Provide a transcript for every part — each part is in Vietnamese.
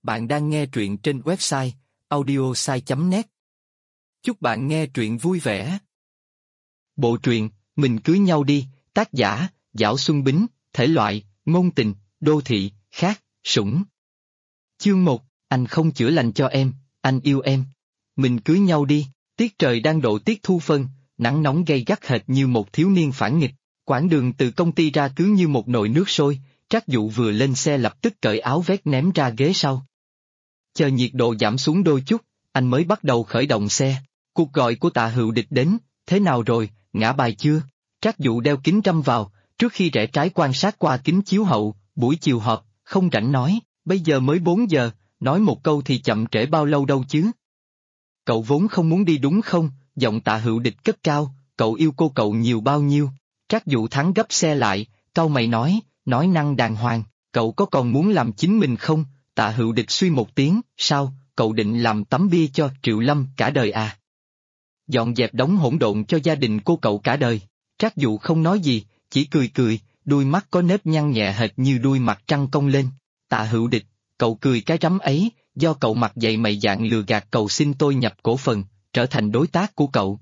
Bạn đang nghe truyện trên website audiosai.net. Chúc bạn nghe truyện vui vẻ. Bộ truyện Mình cưới nhau đi, tác giả Giảo Xuân Bính, thể loại ngôn tình, đô thị, khác, sủng. Chương 1, anh không chữa lành cho em, anh yêu em. Mình cưới nhau đi. Tiết trời đang độ tiết thu phân, nắng nóng gay gắt hệt như một thiếu niên phản nghịch. Quãng đường từ công ty ra cứ như một nồi nước sôi. Trác Dụ vừa lên xe lập tức cởi áo vest ném ra ghế sau. Chờ nhiệt độ giảm xuống đôi chút, anh mới bắt đầu khởi động xe. Cuộc gọi của Tạ Hữu Địch đến, thế nào rồi, ngã bài chưa? Trác Dụ đeo kính râm vào, trước khi rẽ trái quan sát qua kính chiếu hậu, buổi chiều họp, không rảnh nói, bây giờ mới 4 giờ, nói một câu thì chậm trễ bao lâu đâu chứ? Cậu vốn không muốn đi đúng không? Giọng Tạ Hữu Địch cất cao, cậu yêu cô cậu nhiều bao nhiêu? Trác Dụ thắng gấp xe lại, cau mày nói năng đàng hoàng, cậu có còn muốn làm chính mình không? Tạ Hữu Địch suy một tiếng, sao, cậu định làm tấm bia cho Triệu Lâm cả đời à? Dọn dẹp đống hỗn độn cho gia đình cô cậu cả đời. Trác Dụ không nói gì, chỉ cười, đuôi mắt có nếp nhăn nhẹ hệt như đuôi mặt trăng cong lên. Tạ Hữu Địch, cậu cười cái rắm ấy, do cậu mặt dày mày dạn lừa gạt cậu xin tôi nhập cổ phần, trở thành đối tác của cậu.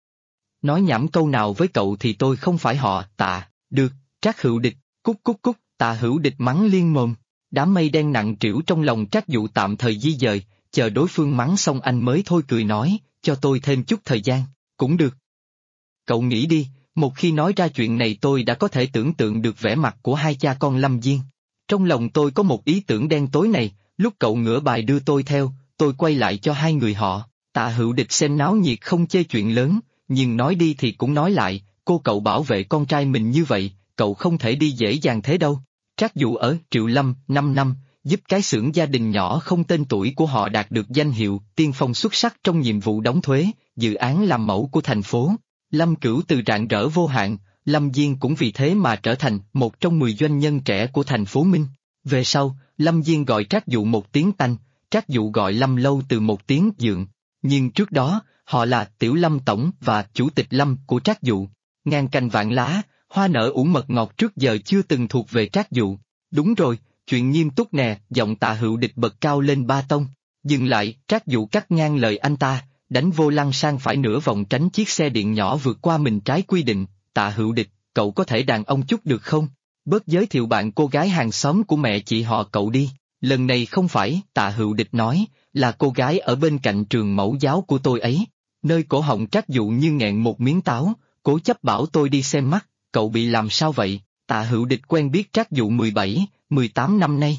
Nói nhảm câu nào với cậu thì tôi không phải họ Tạ, được, Trác Hữu Địch, cút, Tạ Hữu Địch mắng liên mồm. Đám mây đen nặng trĩu trong lòng Trác Dụ tạm thời di dời, chờ đối phương mắng xong anh mới thôi cười nói, cho tôi thêm chút thời gian, cũng được. Cậu nghĩ đi, một khi nói ra chuyện này tôi đã có thể tưởng tượng được vẻ mặt của hai cha con Lâm Diên. Trong lòng tôi có một ý tưởng đen tối này, lúc cậu ngửa bài đưa tôi theo, tôi quay lại cho hai người họ. Tạ Hữu Địch xem náo nhiệt không chê chuyện lớn, nhưng nói đi thì cũng nói lại, cô cậu bảo vệ con trai mình như vậy, cậu không thể đi dễ dàng thế đâu. Trác Dụ ở Triệu Lâm 5 năm, giúp cái xưởng gia đình nhỏ không tên tuổi của họ đạt được danh hiệu tiên phong xuất sắc trong nhiệm vụ đóng thuế, dự án làm mẫu của thành phố. Lâm Cửu từ rạng rỡ vô hạn, Lâm Diên cũng vì thế mà trở thành một trong 10 doanh nhân trẻ của thành phố Minh. Về sau, Lâm Diên gọi Trác Dụ một tiếng Tanh, Trác Dụ gọi Lâm Lâu từ một tiếng Dượng. Nhưng trước đó, họ là Tiểu Lâm Tổng và Chủ tịch Lâm của Trác Dụ. Ngàn cành vạn lá, hoa nở ủ mật ngọt trước giờ chưa từng thuộc về Trác Dụ. Đúng rồi, chuyện nghiêm túc nè, giọng Tạ Hữu Địch bật cao lên 3 tông. Dừng lại, Trác Dụ cắt ngang lời anh ta, đánh vô lăng sang phải nửa vòng tránh chiếc xe điện nhỏ vượt qua mình trái quy định. Tạ Hữu Địch, cậu có thể đàn ông chút được không? Bớt giới thiệu bạn cô gái hàng xóm của mẹ chị họ cậu đi. Lần này không phải, Tạ Hữu Địch nói, là cô gái ở bên cạnh trường mẫu giáo của tôi ấy. Nơi cổ họng Trác Dụ như nghẹn một miếng táo, cố chấp bảo tôi đi xem mắt, cậu bị làm sao vậy? Tạ Hữu Địch quen biết Trác Dụ 17, 18 năm nay.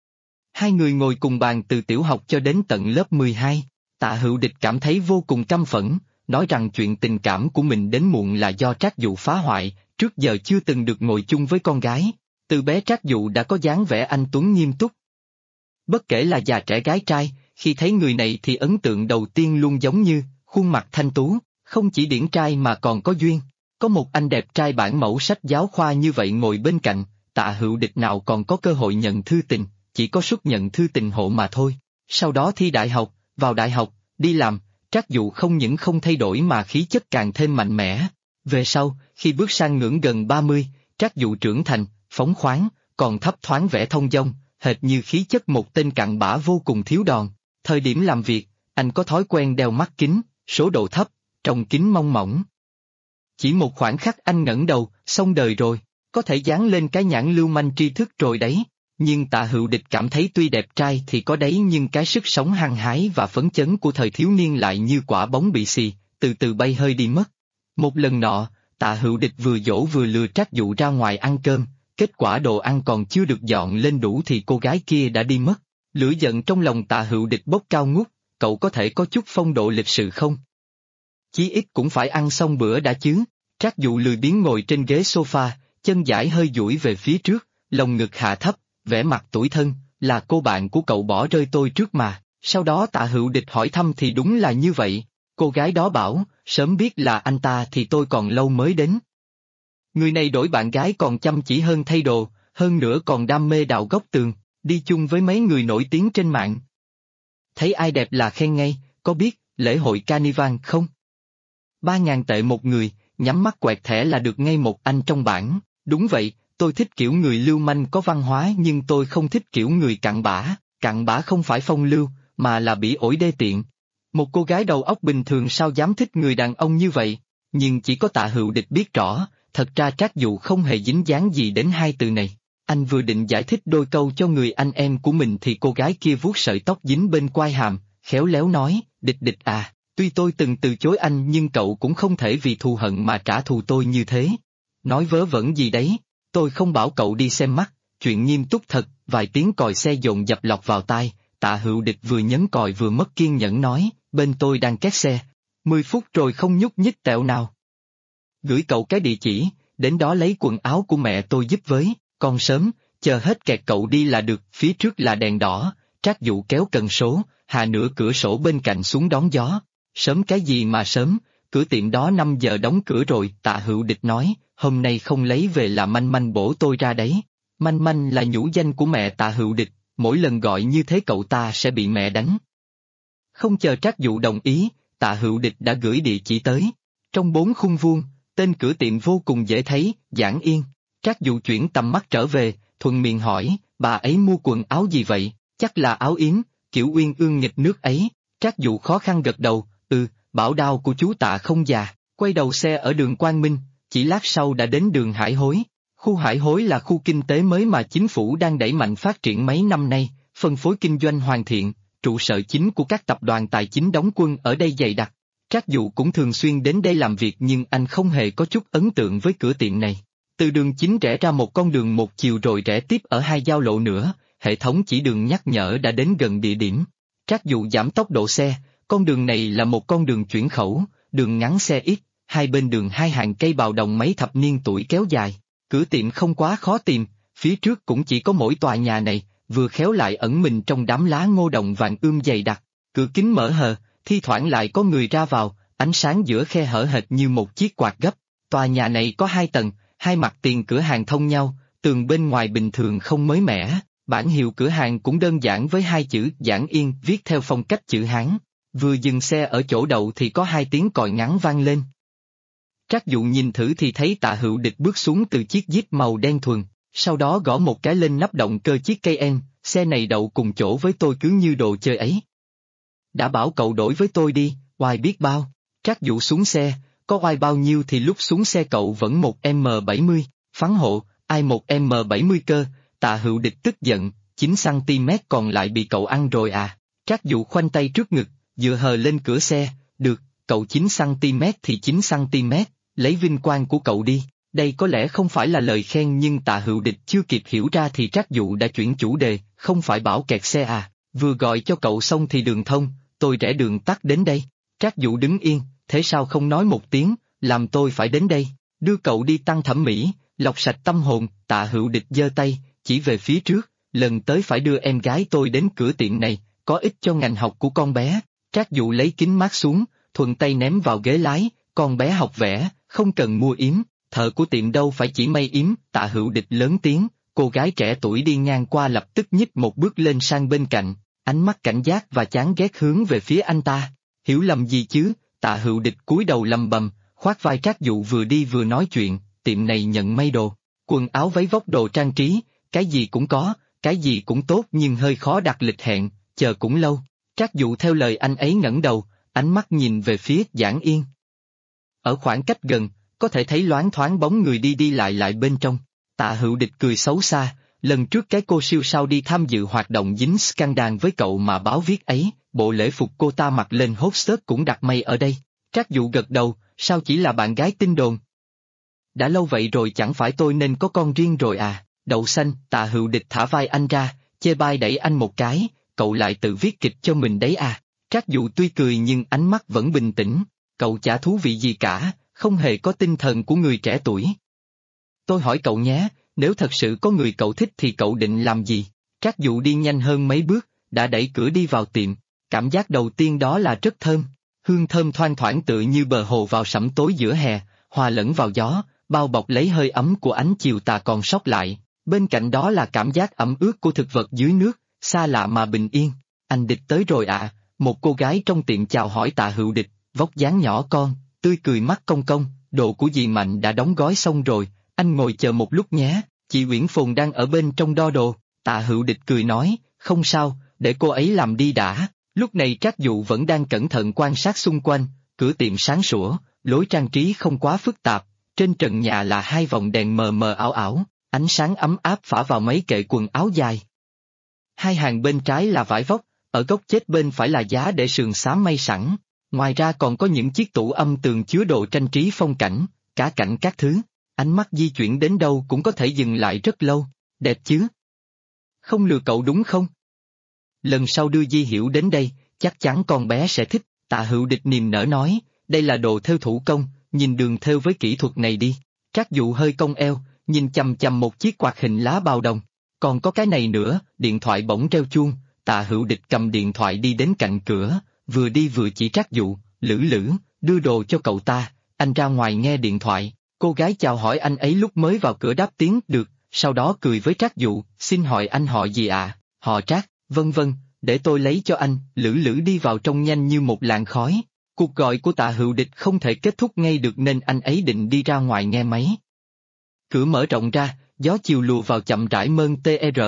Hai người ngồi cùng bàn từ tiểu học cho đến tận lớp 12. Tạ Hữu Địch cảm thấy vô cùng căm phẫn, nói rằng chuyện tình cảm của mình đến muộn là do Trác Dụ phá hoại, trước giờ chưa từng được ngồi chung với con gái. Từ bé Trác Dụ đã có dáng vẻ anh tuấn nghiêm túc. Bất kể là già trẻ gái trai, khi thấy người này thì ấn tượng đầu tiên luôn giống như, khuôn mặt thanh tú, không chỉ điển trai mà còn có duyên. Có một anh đẹp trai bản mẫu sách giáo khoa như vậy ngồi bên cạnh, Tạ Hữu Địch nào còn có cơ hội nhận thư tình, chỉ có suất nhận thư tình hộ mà thôi. Sau đó thi đại học, vào đại học, đi làm, Trác Dụ không những không thay đổi mà khí chất càng thêm mạnh mẽ. Về sau, khi bước sang ngưỡng gần 30, Trác Dụ trưởng thành, phóng khoáng, còn thấp thoáng vẻ thông dong, hệt như khí chất một tên cặn bã vô cùng thiếu đòn. Thời điểm làm việc, anh có thói quen đeo mắt kính, số độ thấp, trong kính mong mỏng. Chỉ một khoảng khắc anh ngẩng đầu, xong đời rồi, có thể dán lên cái nhãn lưu manh tri thức rồi đấy. Nhưng Tạ Hữu Địch cảm thấy tuy đẹp trai thì có đấy nhưng cái sức sống hăng hái và phấn chấn của thời thiếu niên lại như quả bóng bị xì, từ từ bay hơi đi mất. Một lần nọ, Tạ Hữu Địch vừa dỗ vừa lừa Trác Dụ ra ngoài ăn cơm, kết quả đồ ăn còn chưa được dọn lên đủ thì cô gái kia đã đi mất. Lửa giận trong lòng Tạ Hữu Địch bốc cao ngút, cậu có thể có chút phong độ lịch sự không? Chí ít cũng phải ăn xong bữa đã chứ. Trác Dụ lười biếng ngồi trên ghế sofa, chân dãi hơi duỗi về phía trước, lồng ngực hạ thấp, vẻ mặt tủi thân, là cô bạn của cậu bỏ rơi tôi trước mà. Sau đó Tạ Hữu Địch hỏi thăm thì đúng là như vậy. Cô gái đó bảo, sớm biết là anh ta thì tôi còn lâu mới đến. Người này đổi bạn gái còn chăm chỉ hơn thay đồ, hơn nữa còn đam mê đào góc tường, đi chung với mấy người nổi tiếng trên mạng. Thấy ai đẹp là khen ngay, có biết lễ hội Carnival không? 3.000 tệ một người, nhắm mắt quẹt thẻ là được ngay một anh trong bảng. Đúng vậy, tôi thích kiểu người lưu manh có văn hóa nhưng tôi không thích kiểu người cặn bã, cặn bã không phải phong lưu, mà là bỉ ổi đê tiện. Một cô gái đầu óc bình thường sao dám thích người đàn ông như vậy, nhưng chỉ có Tạ Hữu Địch biết rõ, thật ra Trác Dụ không hề dính dáng gì đến hai từ này. Anh vừa định giải thích đôi câu cho người anh em của mình thì cô gái kia vuốt sợi tóc dính bên quai hàm, khéo léo nói, Địch Địch à, tuy tôi từng từ chối anh nhưng cậu cũng không thể vì thù hận mà trả thù tôi như thế. Nói vớ vẩn gì đấy, tôi không bảo cậu đi xem mắt, chuyện nghiêm túc thật. Vài tiếng còi xe dồn dập lọt vào tai, Tạ Hữu Địch vừa nhấn còi vừa mất kiên nhẫn nói, bên tôi đang két xe. 10 phút rồi không nhúc nhích tẹo nào. Gửi cậu cái địa chỉ, đến đó lấy quần áo của mẹ tôi giúp với, còn sớm, chờ hết kẹt cậu đi là được, phía trước là đèn đỏ. Trác Dụ kéo cần số, hạ nửa cửa sổ bên cạnh xuống đón gió. Sớm cái gì mà sớm, cửa tiệm đó 5 giờ đóng cửa rồi, Tạ Hữu Địch nói, hôm nay không lấy về là Manh Manh bổ tôi ra đấy. Manh Manh là nhũ danh của mẹ Tạ Hữu Địch, mỗi lần gọi như thế cậu ta sẽ bị mẹ đánh. Không chờ Trác Dụ đồng ý, Tạ Hữu Địch đã gửi địa chỉ tới. Trong 4 khung vuông, tên cửa tiệm vô cùng dễ thấy, Giảng Yên. Trác Dụ chuyển tầm mắt trở về, thuận miệng hỏi, bà ấy mua quần áo gì vậy? Chắc là áo yếm, kiểu uyên ương nghịch nước ấy. Trác Dụ khó khăn gật đầu, bảo đao của chú Tạ không già. Quay đầu xe ở đường Quang Minh, chỉ lát sau đã đến đường Hải Hối. Khu Hải Hối là khu kinh tế mới mà chính phủ đang đẩy mạnh phát triển mấy năm nay, phân phối kinh doanh hoàn thiện, trụ sở chính của các tập đoàn tài chính đóng quân ở đây dày đặc. Trác Dụ cũng thường xuyên đến đây làm việc nhưng anh không hề có chút ấn tượng với cửa tiệm này. Từ đường chính rẽ ra một con đường một chiều rồi rẽ tiếp ở 2 giao lộ nữa, hệ thống chỉ đường nhắc nhở đã đến gần địa điểm. Trác Dụ giảm tốc độ xe, con đường này là một con đường chuyển khẩu, đường ngắn xe ít, hai bên đường 2 hàng cây bào đồng mấy thập niên tuổi kéo dài. Cửa tiệm không quá khó tìm, phía trước cũng chỉ có mỗi tòa nhà này, vừa khéo lại ẩn mình trong đám lá ngô đồng vàng dày đặc. Cửa kính mở hờ, thi thoảng lại có người ra vào, ánh sáng giữa khe hở hệt như một chiếc quạt gấp. Tòa nhà này có 2 tầng, 2 mặt tiền cửa hàng thông nhau, tường bên ngoài bình thường không mới mẻ, bảng hiệu cửa hàng cũng đơn giản với 2 chữ Giảng Yên viết theo phong cách chữ Hán. Vừa dừng xe ở chỗ đậu thì có 2 tiếng còi ngắn vang lên. Trác Dụ nhìn thử thì thấy Tạ Hữu Địch bước xuống từ chiếc Jeep màu đen thuần, sau đó gõ một cái lên nắp động cơ chiếc Cayenne, xe này đậu cùng chỗ với tôi cứ như đồ chơi ấy. Đã bảo cậu đổi với tôi đi, oai biết bao. Trác Dụ xuống xe, có oai bao nhiêu thì lúc xuống xe cậu vẫn một M70, phán hộ, ai một M70 cơ, Tạ Hữu Địch tức giận, 9cm còn lại bị cậu ăn rồi à. Trác Dụ khoanh tay trước ngực, dựa hờ lên cửa xe, được, cậu 9cm thì 9cm, lấy vinh quang của cậu đi. Đây có lẽ không phải là lời khen nhưng Tạ Hữu Địch chưa kịp hiểu ra thì Trác Dụ đã chuyển chủ đề, không phải bảo kẹt xe à, vừa gọi cho cậu xong thì đường thông, tôi rẽ đường tắt đến đây. Trác Dụ đứng yên, thế sao không nói một tiếng, làm tôi phải đến đây, đưa cậu đi tăng thẩm mỹ, lọc sạch tâm hồn. Tạ Hữu Địch giơ tay, chỉ về phía trước, lần tới phải đưa em gái tôi đến cửa tiệm này, có ích cho ngành học của con bé. Trác Dụ lấy kính mát xuống, thuận tay ném vào ghế lái, con bé học vẽ, không cần mua yếm, thợ của tiệm đâu phải chỉ may yếm. Tạ Hữu Địch lớn tiếng, cô gái trẻ tuổi đi ngang qua lập tức nhích một bước lên sang bên cạnh, ánh mắt cảnh giác và chán ghét hướng về phía anh ta. Hiểu lầm gì chứ? Tạ Hữu Địch cúi đầu lầm bầm, khoác vai Trác Dụ vừa đi vừa nói chuyện, tiệm này nhận may đồ, quần áo váy vóc đồ trang trí, cái gì cũng có, cái gì cũng tốt nhưng hơi khó đặt lịch hẹn, chờ cũng lâu. Trác Dụ theo lời anh ấy ngẩng đầu, ánh mắt nhìn về phía Giảng Yên. Ở khoảng cách gần, có thể thấy loáng thoáng bóng người đi đi lại bên trong. Tạ Hữu Địch cười xấu xa, lần trước cái cô siêu sao đi tham dự hoạt động dính scandal với cậu mà báo viết ấy, bộ lễ phục cô ta mặc lên hostess cũng đặt may ở đây. Trác Dụ gật đầu, sao chỉ là bạn gái tin đồn? Đã lâu vậy rồi chẳng phải tôi nên có con riêng rồi à? Đậu xanh. Tạ Hữu Địch thả vai anh ra, chê bai đẩy anh một cái, cậu lại tự viết kịch cho mình đấy à? Trác Dụ tuy cười nhưng ánh mắt vẫn bình tĩnh, cậu chả thú vị gì cả, không hề có tinh thần của người trẻ tuổi. Tôi hỏi cậu nhé, nếu thật sự có người cậu thích thì cậu định làm gì? Trác Dụ đi nhanh hơn mấy bước, đã đẩy cửa đi vào tiệm, cảm giác đầu tiên đó là rất thơm, hương thơm thoang thoảng tựa như bờ hồ vào sẩm tối giữa hè, hòa lẫn vào gió, bao bọc lấy hơi ấm của ánh chiều tà còn sót lại, bên cạnh đó là cảm giác ẩm ướt của thực vật dưới nước, xa lạ mà bình yên. Anh Địch tới rồi ạ. Một cô gái trong tiệm chào hỏi Tạ Hữu Địch, vóc dáng nhỏ con, tươi cười mắt cong cong, đồ của dì Mạnh đã đóng gói xong rồi, anh ngồi chờ một lúc nhé, chị Uyển Phồn đang ở bên trong đo đồ. Tạ Hữu Địch cười nói, không sao, để cô ấy làm đi đã. Lúc này Trác Dụ vẫn đang cẩn thận quan sát xung quanh, cửa tiệm sáng sủa, lối trang trí không quá phức tạp, trên trần nhà là hai vòng đèn mờ mờ ảo ảo, ánh sáng ấm áp phả vào mấy kệ quần áo dài. Hai hàng bên trái là vải vóc, ở góc chết bên phải là giá để sườn xám may sẵn, ngoài ra còn có những chiếc tủ âm tường chứa đồ trang trí phong cảnh, cá cảnh các thứ, ánh mắt di chuyển đến đâu cũng có thể dừng lại rất lâu, đẹp chứ? Không lừa cậu đúng không? Lần sau đưa Di Hiểu đến đây, chắc chắn con bé sẽ thích, Tạ Hữu Địch niềm nở nói, đây là đồ thêu thủ công, nhìn đường thêu với kỹ thuật này đi. Trác Dụ hơi cong eo, nhìn chằm chằm một chiếc quạt hình lá bao đồng. Còn có cái này nữa, điện thoại bỗng reo chuông, Tạ Hữu Địch cầm điện thoại đi đến cạnh cửa, vừa đi vừa chỉ Trác Dụ, Lữ Lữ, đưa đồ cho cậu ta, anh ra ngoài nghe điện thoại. Cô gái chào hỏi anh ấy lúc mới vào cửa đáp tiếng được, sau đó cười với Trác Dụ, xin hỏi anh họ gì ạ? Họ Trác, vân vân, để tôi lấy cho anh. Lữ Lữ đi vào trong nhanh như một làn khói. Cuộc gọi của Tạ Hữu Địch không thể kết thúc ngay được nên anh ấy định đi ra ngoài nghe máy. Cửa mở rộng ra, gió chiều lùa vào chậm rãi mơn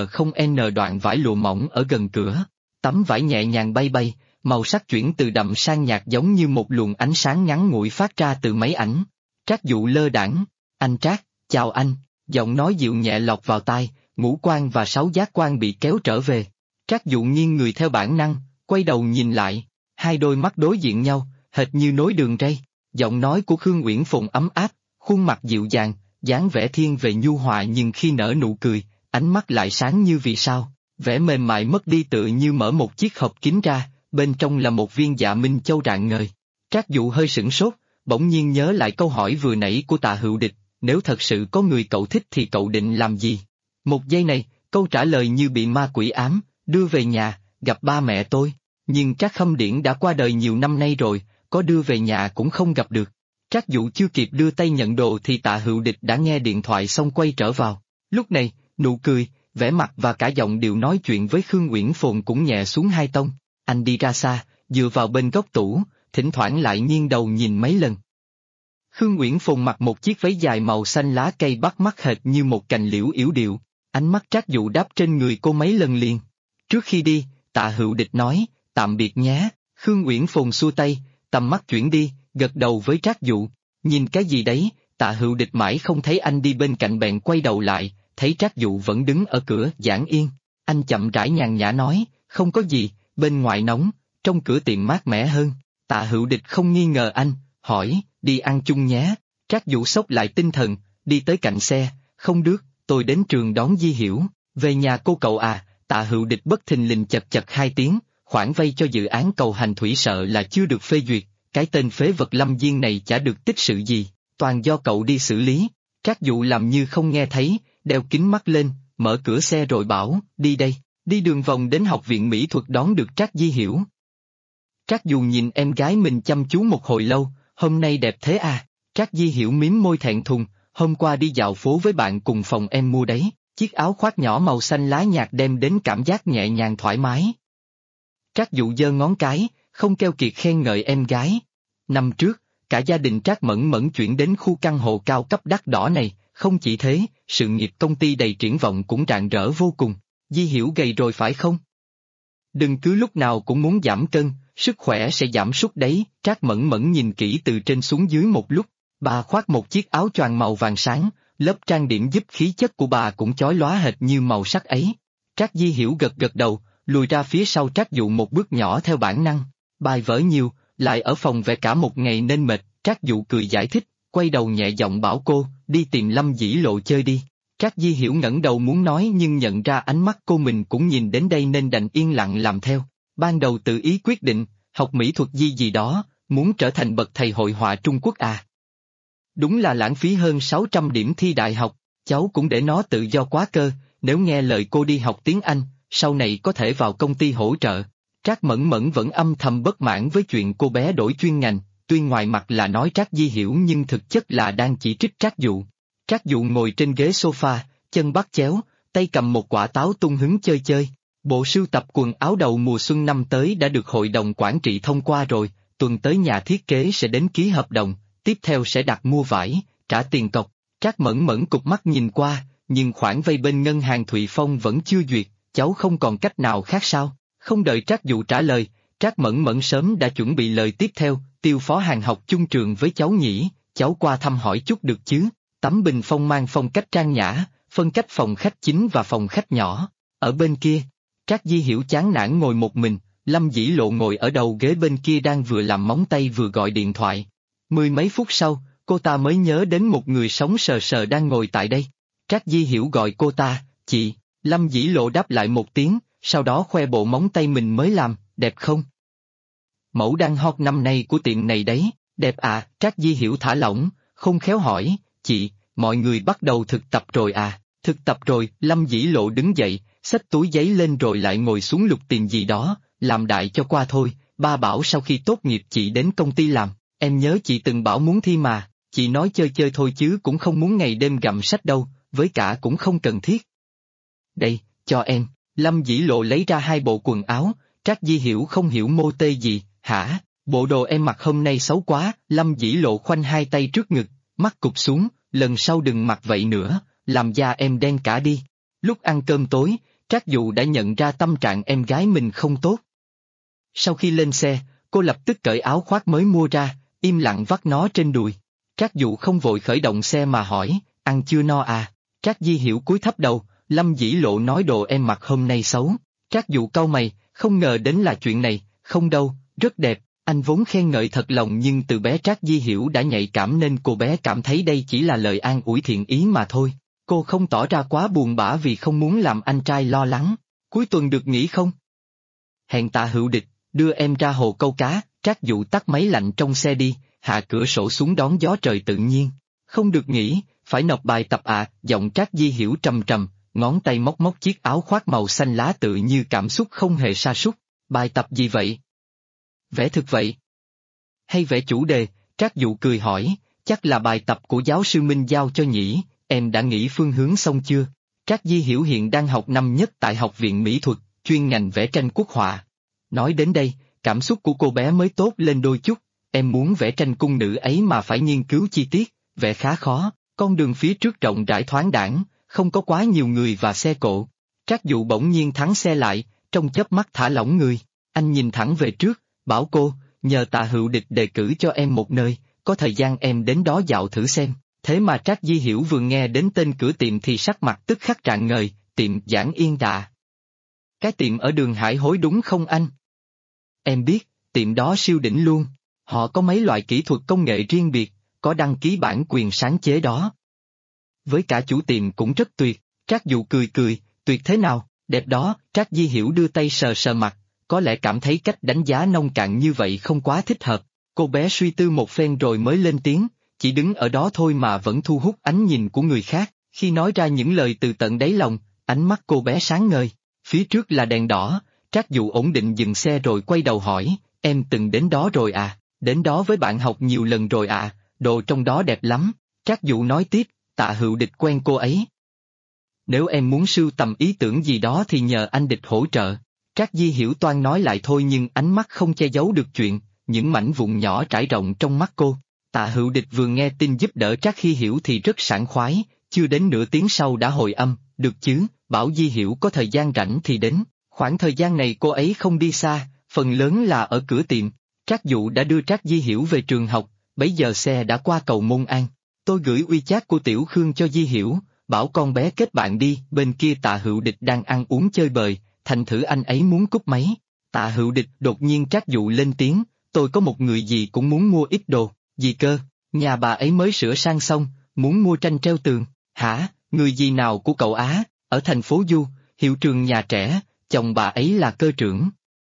tr0n đoạn vải lụa mỏng ở gần cửa. Tấm vải nhẹ nhàng bay bay, màu sắc chuyển từ đậm sang nhạt giống như một luồng ánh sáng ngắn ngủi phát ra từ máy ảnh. Trác Dụ lơ đãng, anh Trác, chào anh, giọng nói dịu nhẹ lọt vào tai, ngũ quan và sáu giác quan bị kéo trở về. Trác Dụ nghiêng người theo bản năng, quay đầu nhìn lại, hai đôi mắt đối diện nhau, hệt như nối đường ray. Giọng nói của Khương Uyển Phồn ấm áp, khuôn mặt dịu dàng, dáng vẻ thiên về nhu hòa nhưng khi nở nụ cười, ánh mắt lại sáng như vì sao, vẻ mềm mại mất đi tựa như mở một chiếc hộp kín ra, bên trong là một viên dạ minh châu rạng ngời. Trác Dụ hơi sửng sốt, bỗng nhiên nhớ lại câu hỏi vừa nãy của Tạ Hữu Địch, nếu thật sự có người cậu thích thì cậu định làm gì? Một giây này, câu trả lời như bị ma quỷ ám, đưa về nhà, gặp ba mẹ tôi, nhưng Trác Khâm Điển đã qua đời nhiều năm nay rồi, có đưa về nhà cũng không gặp được. Trác Dụ chưa kịp đưa tay nhận đồ thì Tạ Hữu Địch đã nghe điện thoại xong quay trở vào. Lúc này, nụ cười, vẻ mặt và cả giọng điệu nói chuyện với Khương Uyển Phồn cũng nhẹ xuống hai tông. Anh đi ra xa, dựa vào bên góc tủ, thỉnh thoảng lại nghiêng đầu nhìn mấy lần. Khương Uyển Phồn mặc một chiếc váy dài màu xanh lá cây bắt mắt hệt như một cành liễu yểu điệu, ánh mắt Trác Dụ đáp trên người cô mấy lần liền. Trước khi đi, Tạ Hữu Địch nói, tạm biệt nhé. Khương Uyển Phồn xua tay, tầm mắt chuyển đi, gật đầu với Trác Dụ. Nhìn cái gì đấy? Tạ Hữu Địch mãi không thấy anh đi bên cạnh bèn quay đầu lại, thấy Trác Dụ vẫn đứng ở cửa giãn yên. Anh chậm rãi nhàn nhã nói, không có gì, bên ngoài nóng, trong cửa tiệm mát mẻ hơn. Tạ Hữu Địch không nghi ngờ anh, hỏi, đi ăn chung nhé. Trác Dụ xốc lại tinh thần, đi tới cạnh xe, không được, tôi đến trường đón Di Hiểu, về nhà cô cậu à. Tạ Hữu Địch bất thình lình chật chật hai tiếng, khoản vay cho dự án cầu hành thủy sợ là chưa được phê duyệt, cái tên phế vật Lâm Diên này chả được tích sự gì, toàn do cậu đi xử lý. Trác Dụ làm như không nghe thấy, đeo kính mắt lên, mở cửa xe rồi bảo, đi đây, đi đường vòng đến học viện mỹ thuật đón được Trác Di Hiểu. Trác Dụ nhìn em gái mình chăm chú một hồi lâu, hôm nay đẹp thế à? Trác Di Hiểu mím môi thẹn thùng, hôm qua đi dạo phố với bạn cùng phòng em mua đấy, chiếc áo khoác nhỏ màu xanh lá nhạt đem đến cảm giác nhẹ nhàng thoải mái. Trác Dụ giơ ngón cái, không keo kiệt khen ngợi em gái. Năm trước, cả gia đình Trác Mẫn Mẫn chuyển đến khu căn hộ cao cấp đắt đỏ này, không chỉ thế, sự nghiệp công ty đầy triển vọng cũng rạng rỡ vô cùng. Di Hiểu gầy rồi phải không? Đừng cứ lúc nào cũng muốn giảm cân, sức khỏe sẽ giảm sút đấy. Trác Mẫn Mẫn nhìn kỹ từ trên xuống dưới một lúc, bà khoác một chiếc áo choàng màu vàng sáng, lớp trang điểm giúp khí chất của bà cũng chói lóa hệt như màu sắc ấy. Trác Di Hiểu gật gật đầu, lùi ra phía sau Trác Dụ một bước nhỏ theo bản năng. Bài vở nhiều, lại ở phòng vẽ cả một ngày nên mệt. Trác Dụ cười giải thích, quay đầu nhẹ giọng bảo cô, đi tìm Lâm Dĩ Lộ chơi đi. Trác Di Hiểu ngẩng đầu muốn nói nhưng nhận ra ánh mắt cô mình cũng nhìn đến đây nên đành yên lặng làm theo. Ban đầu tự ý quyết định, học mỹ thuật gì đó, muốn trở thành bậc thầy hội họa Trung Quốc à. Đúng là lãng phí hơn 600 điểm thi đại học, cháu cũng để nó tự do quá cơ, nếu nghe lời cô đi học tiếng Anh, sau này có thể vào công ty hỗ trợ. Trác Mẫn Mẫn vẫn âm thầm bất mãn với chuyện cô bé đổi chuyên ngành, tuy ngoài mặt là nói Trác Di Hiểu nhưng thực chất là đang chỉ trích Trác Dụ. Trác Dụ ngồi trên ghế sofa, chân bắt chéo, tay cầm một quả táo tung hứng chơi chơi. Bộ sưu tập quần áo đầu mùa xuân năm tới đã được hội đồng quản trị thông qua rồi, tuần tới nhà thiết kế sẽ đến ký hợp đồng, tiếp theo sẽ đặt mua vải, trả tiền cọc. Trác Mẫn Mẫn cụp mắt nhìn qua, nhưng khoản vay bên ngân hàng Thụy Phong vẫn chưa duyệt, cháu không còn cách nào khác sao? Không đợi Trác Dụ trả lời, Trác Mẫn Mẫn sớm đã chuẩn bị lời tiếp theo, Tiêu phó hàng học chung trường với cháu nhỉ, cháu qua thăm hỏi chút được chứ. Tấm bình phong mang phong cách trang nhã, phân cách phòng khách chính và phòng khách nhỏ. Ở bên kia, Trác Di Hiểu chán nản ngồi một mình, Lâm Dĩ Lộ ngồi ở đầu ghế bên kia đang vừa làm móng tay vừa gọi điện thoại. Mười mấy phút sau, cô ta mới nhớ đến một người sống sờ sờ đang ngồi tại đây. Trác Di Hiểu gọi cô ta, chị. Lâm Dĩ Lộ đáp lại một tiếng, sau đó khoe bộ móng tay mình mới làm, đẹp không? Mẫu đang hot năm nay của tiệm này đấy, đẹp à, Trác Di Hiểu thả lỏng, không khéo hỏi, chị, mọi người bắt đầu thực tập rồi à? Thực tập rồi, Lâm Dĩ Lộ đứng dậy, xách túi giấy lên rồi lại ngồi xuống lục tìm gì đó, làm đại cho qua thôi, ba bảo sau khi tốt nghiệp chị đến công ty làm, em nhớ chị từng bảo muốn thi mà, chị nói chơi chơi thôi chứ cũng không muốn ngày đêm gặm sách đâu, với cả cũng không cần thiết. Đây, cho em, Lâm Dĩ Lộ lấy ra hai bộ quần áo, Trác Di Hiểu không hiểu mô tê gì, hả, bộ đồ em mặc hôm nay xấu quá, Lâm Dĩ Lộ khoanh hai tay trước ngực, mắt cụp xuống, lần sau đừng mặc vậy nữa, làm da em đen cả đi. Lúc ăn cơm tối, Trác Dụ đã nhận ra tâm trạng em gái mình không tốt. Sau khi lên xe, cô lập tức cởi áo khoác mới mua ra, im lặng vắt nó trên đùi. Trác Dụ không vội khởi động xe mà hỏi, ăn chưa no à? Trác Di Hiểu cúi thấp đầu, Lâm Dĩ Lộ nói đồ em mặc hôm nay xấu. Trác Dụ cau mày, không ngờ đến là chuyện này, không đâu, rất đẹp, anh vốn khen ngợi thật lòng nhưng từ bé Trác Di Hiểu đã nhạy cảm nên cô bé cảm thấy đây chỉ là lời an ủi thiện ý mà thôi. Cô không tỏ ra quá buồn bã vì không muốn làm anh trai lo lắng. Cuối tuần được nghỉ không? Hẹn Tạ Hữu Địch, đưa em ra hồ câu cá, Trác Dụ tắt máy lạnh trong xe đi, hạ cửa sổ xuống đón gió trời tự nhiên. Không được nghỉ, phải nộp bài tập à, giọng Trác Di Hiểu trầm trầm, ngón tay móc móc chiếc áo khoác màu xanh lá tự như cảm xúc không hề sa sút. Bài tập gì vậy? Vẽ thực vậy? Hay vẽ chủ đề? Trác Dụ cười hỏi, chắc là bài tập của giáo sư Minh giao cho nhỉ, em đã nghĩ phương hướng xong chưa? Trác Di Hiểu hiện đang học năm nhất tại Học viện Mỹ thuật, chuyên ngành vẽ tranh quốc họa. Nói đến đây, cảm xúc của cô bé mới tốt lên đôi chút, em muốn vẽ tranh cung nữ ấy mà phải nghiên cứu chi tiết, vẽ khá khó, con đường phía trước rộng rãi thoáng đãng, không có quá nhiều người và xe cộ. Trác Dụ bỗng nhiên thắng xe lại, trong chớp mắt thả lỏng người, anh nhìn thẳng về trước, bảo cô, nhờ Tạ Hữu Địch đề cử cho em một nơi, có thời gian em đến đó dạo thử xem. Thế mà Trác Di Hiểu vừa nghe đến tên cửa tiệm thì sắc mặt tức khắc rạng ngời, tiệm Giảng Yên Đà. Cái tiệm ở đường Hải Hối đúng không anh? Em biết, tiệm đó siêu đỉnh luôn, họ có mấy loại kỹ thuật công nghệ riêng biệt, có đăng ký bản quyền sáng chế đó. Với cả chủ tiệm cũng rất tuyệt, Trác Dụ cười cười, tuyệt thế nào, đẹp đó, Trác Di Hiểu đưa tay sờ sờ mặt, có lẽ cảm thấy cách đánh giá nông cạn như vậy không quá thích hợp, cô bé suy tư một phen rồi mới lên tiếng. Chỉ đứng ở đó thôi mà vẫn thu hút ánh nhìn của người khác, khi nói ra những lời từ tận đáy lòng, ánh mắt cô bé sáng ngời. Phía trước là đèn đỏ, Trác Dụ ổn định dừng xe rồi quay đầu hỏi, em từng đến đó rồi à, đến đó với bạn học nhiều lần rồi à, đồ trong đó đẹp lắm. Trác Dụ nói tiếp, Tạ Hữu Địch quen cô ấy. Nếu em muốn sưu tầm ý tưởng gì đó thì nhờ anh Địch hỗ trợ. Trác Di Hiểu toan nói lại thôi nhưng ánh mắt không che giấu được chuyện, những mảnh vụn nhỏ trải rộng trong mắt cô. Tạ Hữu Địch vừa nghe tin giúp đỡ Trác Hy Hiểu thì rất sảng khoái, chưa đến nửa tiếng sau đã hồi âm, được chứ, bảo Di Hiểu có thời gian rảnh thì đến, khoảng thời gian này cô ấy không đi xa, phần lớn là ở cửa tiệm. Trác Dụ đã đưa Trác Di Hiểu về trường học, bấy giờ xe đã qua cầu Môn An. Tôi gửi WeChat của Tiểu Khương cho Di Hiểu, bảo con bé kết bạn đi, bên kia Tạ Hữu Địch đang ăn uống chơi bời, thành thử anh ấy muốn cúp máy. Tạ Hữu Địch đột nhiên Trác Dụ lên tiếng, tôi có một người gì cũng muốn mua ít đồ. Gì cơ, nhà bà ấy mới sửa sang xong, muốn mua tranh treo tường, hả, người gì nào của cậu Á, ở thành phố Du, hiệu trường nhà trẻ, chồng bà ấy là cơ trưởng.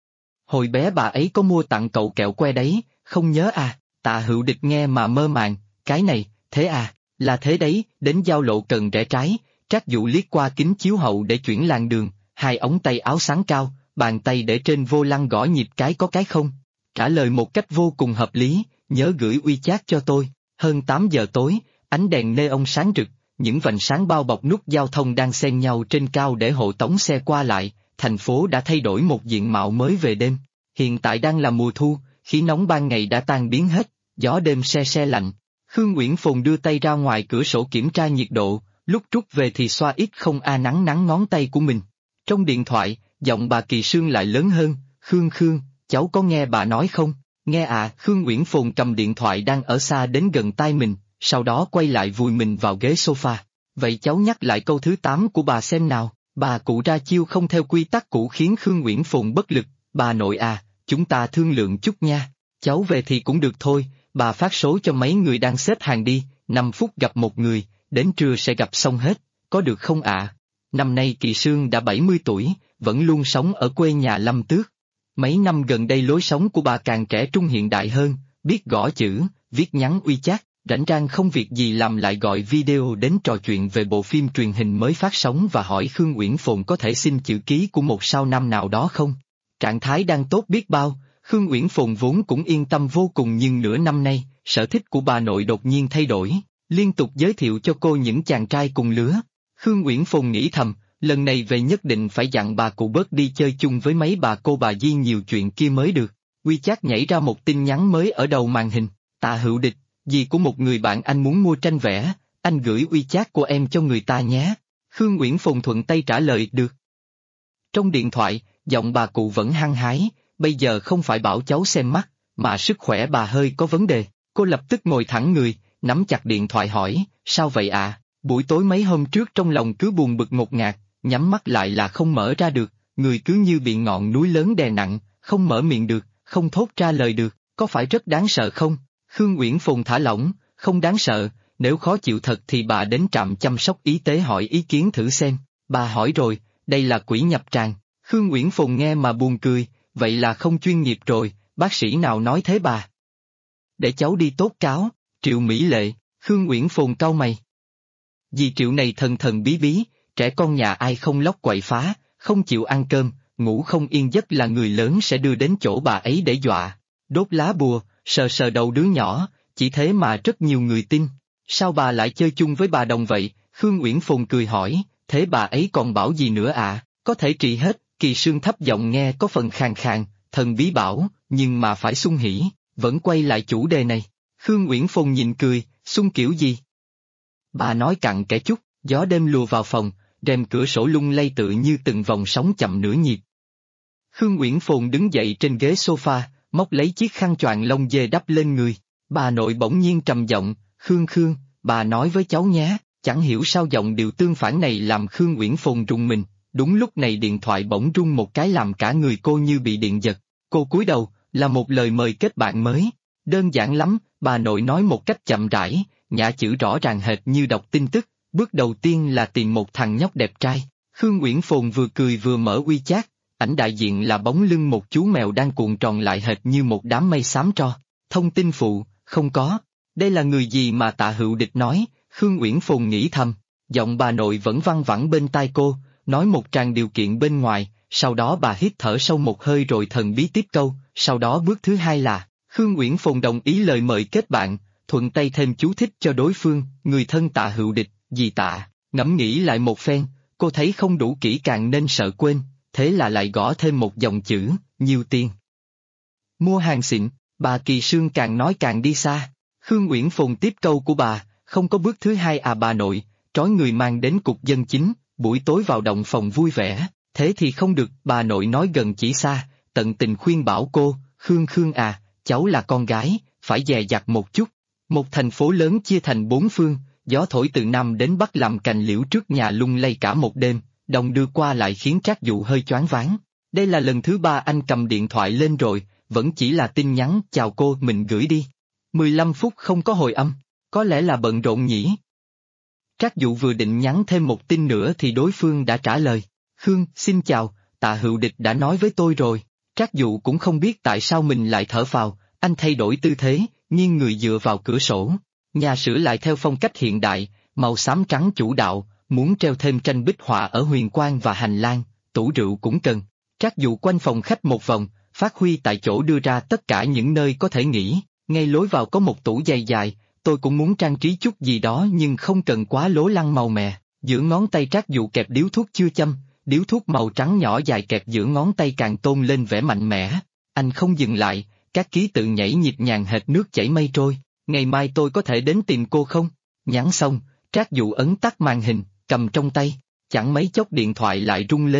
Hồi bé bà ấy có mua tặng cậu kẹo que đấy, không nhớ à, Tạ Hữu Địch nghe mà mơ màng, cái này, thế à, là thế đấy, đến giao lộ cần rẽ trái, Trác Dụ liếc qua kính chiếu hậu để chuyển làn đường, hai ống tay áo sáng cao, bàn tay để trên vô lăng gõ nhịp cái có cái không, trả lời một cách vô cùng hợp lý. Nhớ gửi WeChat cho tôi. Hơn 8 giờ tối, ánh đèn neon sáng rực, những vành sáng bao bọc nút giao thông đang xen nhau trên cao để hộ tống xe qua lại, thành phố đã thay đổi một diện mạo mới về đêm. Hiện tại đang là mùa thu, khí nóng ban ngày đã tan biến hết, gió đêm se se lạnh. Khương Uyển Phồn đưa tay ra ngoài cửa sổ kiểm tra nhiệt độ, lúc rút về thì xoa ít không a nắng ngón tay của mình. Trong điện thoại, giọng bà Kỳ Sương lại lớn hơn, Khương Khương, cháu có nghe bà nói không? Nghe à, Khương Uyển Phồn cầm điện thoại đang ở xa đến gần tai mình, sau đó quay lại vùi mình vào ghế sofa. Vậy cháu nhắc lại câu thứ 8 của bà xem nào, bà cụ ra chiêu không theo quy tắc cũ khiến Khương Uyển Phồn bất lực, bà nội à, chúng ta thương lượng chút nha, cháu về thì cũng được thôi, bà phát số cho mấy người đang xếp hàng đi, 5 phút gặp một người, đến trưa sẽ gặp xong hết, có được không ạ? Năm nay Kỳ Sương đã 70 tuổi, vẫn luôn sống ở quê nhà Lâm Tước. Mấy năm gần đây lối sống của bà càng trẻ trung hiện đại hơn, biết gõ chữ, viết nhắn WeChat, rảnh rang không việc gì làm lại gọi video đến trò chuyện về bộ phim truyền hình mới phát sóng và hỏi Khương Uyển Phồn có thể xin chữ ký của một sao nam nào đó không. Trạng thái đang tốt biết bao, Khương Uyển Phồn vốn cũng yên tâm vô cùng nhưng nửa năm nay, sở thích của bà nội đột nhiên thay đổi, liên tục giới thiệu cho cô những chàng trai cùng lứa. Khương Uyển Phồn nghĩ thầm, lần này về nhất định phải dặn bà cụ bớt đi chơi chung với mấy bà cô bà Di nhiều chuyện kia mới được. WeChat nhảy ra một tin nhắn mới ở đầu màn hình, Tạ Hữu Địch, dì của một người bạn anh muốn mua tranh vẽ, anh gửi WeChat của em cho người ta nhé. Khương Uyển Phồn thuận tay trả lời được. Trong điện thoại, giọng bà cụ vẫn hăng hái, bây giờ không phải bảo cháu xem mắt, mà sức khỏe bà hơi có vấn đề. Cô lập tức ngồi thẳng người, nắm chặt điện thoại hỏi, sao vậy ạ? Buổi tối mấy hôm trước trong lòng cứ buồn bực ngột ngạt, nhắm mắt lại là không mở ra được, người cứ như bị ngọn núi lớn đè nặng, không mở miệng được, không thốt ra lời được, có phải rất đáng sợ không? Khương Uyển Phồn thả lỏng, không đáng sợ, nếu khó chịu thật thì bà đến trạm chăm sóc y tế hỏi ý kiến thử xem. Bà hỏi rồi, đây là quỷ nhập tràng. Khương Uyển Phồn nghe mà buồn cười, vậy là không chuyên nghiệp rồi, bác sĩ nào nói thế bà? Để cháu đi tốt cáo, Triệu Mỹ Lệ. Khương Uyển Phồn cau mày. Dì Triệu này thần thần bí bí, trẻ con nhà ai không lóc quậy phá, không chịu ăn cơm, ngủ không yên giấc là người lớn sẽ đưa đến chỗ bà ấy để dọa, đốt lá bùa, sờ sờ đầu đứa nhỏ, chỉ thế mà rất nhiều người tin. Sao bà lại chơi chung với bà Đồng vậy? Khương Uyển Phồn cười hỏi, thế bà ấy còn bảo gì nữa à? Có thể trị hết. Kỳ Sương thấp giọng nghe có phần khàn khàn, thần bí bảo, nhưng mà phải sung hỉ, vẫn quay lại chủ đề này. Khương Uyển Phồn nhìn cười, sung kiểu gì? Bà nói cặn kẽ chút, gió đêm lùa vào phòng, rèm cửa sổ lung lay tựa như từng vòng sóng chậm nửa nhịp. Khương Uyển Phồn đứng dậy trên ghế sofa, móc lấy chiếc khăn choàng lông dê đắp lên người. Bà nội bỗng nhiên trầm giọng, Khương Khương, bà nói với cháu nhé, chẳng hiểu sao giọng điệu tương phản này làm Khương Uyển Phồn rùng mình. Đúng lúc này điện thoại bỗng rung một cái làm cả người cô như bị điện giật. Cô cúi đầu, là một lời mời kết bạn mới. Đơn giản lắm, bà nội nói một cách chậm rãi, nhã chữ rõ ràng hệt như đọc tin tức. Bước đầu tiên là tìm một thằng nhóc đẹp trai. Khương Uyển Phồn vừa cười vừa mở WeChat, ảnh đại diện là bóng lưng một chú mèo đang cuộn tròn lại hệt như một đám mây xám tro. Thông tin phụ, không có. Đây là người gì mà Tạ Hữu Địch nói? Khương Uyển Phồn nghĩ thầm. Giọng bà nội vẫn văng vẳng bên tai cô, nói một tràng điều kiện bên ngoài, sau đó bà hít thở sâu một hơi rồi thần bí tiếp câu, sau đó bước thứ hai là, Khương Uyển Phồn đồng ý lời mời kết bạn, thuận tay thêm chú thích cho đối phương, người thân Tạ Hữu Địch, dì Tạ. Ngẫm nghĩ lại một phen, cô thấy không đủ kỹ càng nên sợ quên, thế là lại gõ thêm một dòng chữ, nhiều tiền. Mua hàng xịn, bà Kỳ Sương càng nói càng đi xa. Khương Uyển Phồn tiếp câu của bà, không có bước thứ hai à bà nội, trói người mang đến cục dân chính, buổi tối vào động phòng vui vẻ, thế thì không được, bà nội nói gần chỉ xa, tận tình khuyên bảo cô, Khương Khương à, cháu là con gái, phải dè dặt một chút. Một thành phố lớn chia thành 4 phương, gió thổi từ Nam đến Bắc làm cành liễu trước nhà lung lay cả một đêm, đồng đưa qua lại khiến Trác Dụ hơi choáng váng. Đây là lần thứ 3 anh cầm điện thoại lên rồi, vẫn chỉ là tin nhắn chào cô mình gửi đi. 15 phút không có hồi âm, có lẽ là bận rộn nhỉ. Trác Dụ vừa định nhắn thêm một tin nữa thì đối phương đã trả lời, Khương, xin chào, Tạ Hữu Địch đã nói với tôi rồi. Trác Dụ cũng không biết tại sao mình lại thở phào, anh thay đổi tư thế, nghiêng người dựa vào cửa sổ. Nhà sửa lại theo phong cách hiện đại, màu xám trắng chủ đạo, muốn treo thêm tranh bích họa ở huyền quang và hành lang, tủ rượu cũng cần. Trác Dụ quanh phòng khách một vòng, phát huy tại chỗ đưa ra tất cả những nơi có thể nghĩ, ngay lối vào có một tủ giày dài, tôi cũng muốn trang trí chút gì đó nhưng không cần quá lố lăng màu mè. Giữa ngón tay Trác Dụ kẹp điếu thuốc chưa châm, điếu thuốc màu trắng nhỏ dài kẹp giữa ngón tay càng tôn lên vẻ mạnh mẽ. Anh không dừng lại, các ký tự nhảy nhịp nhàng hệt nước chảy mây trôi. Ngày mai tôi có thể đến tìm cô không? Nhắn xong, Trác Dụ ấn tắt màn hình, cầm trong tay, chẳng mấy chốc điện thoại lại rung lên.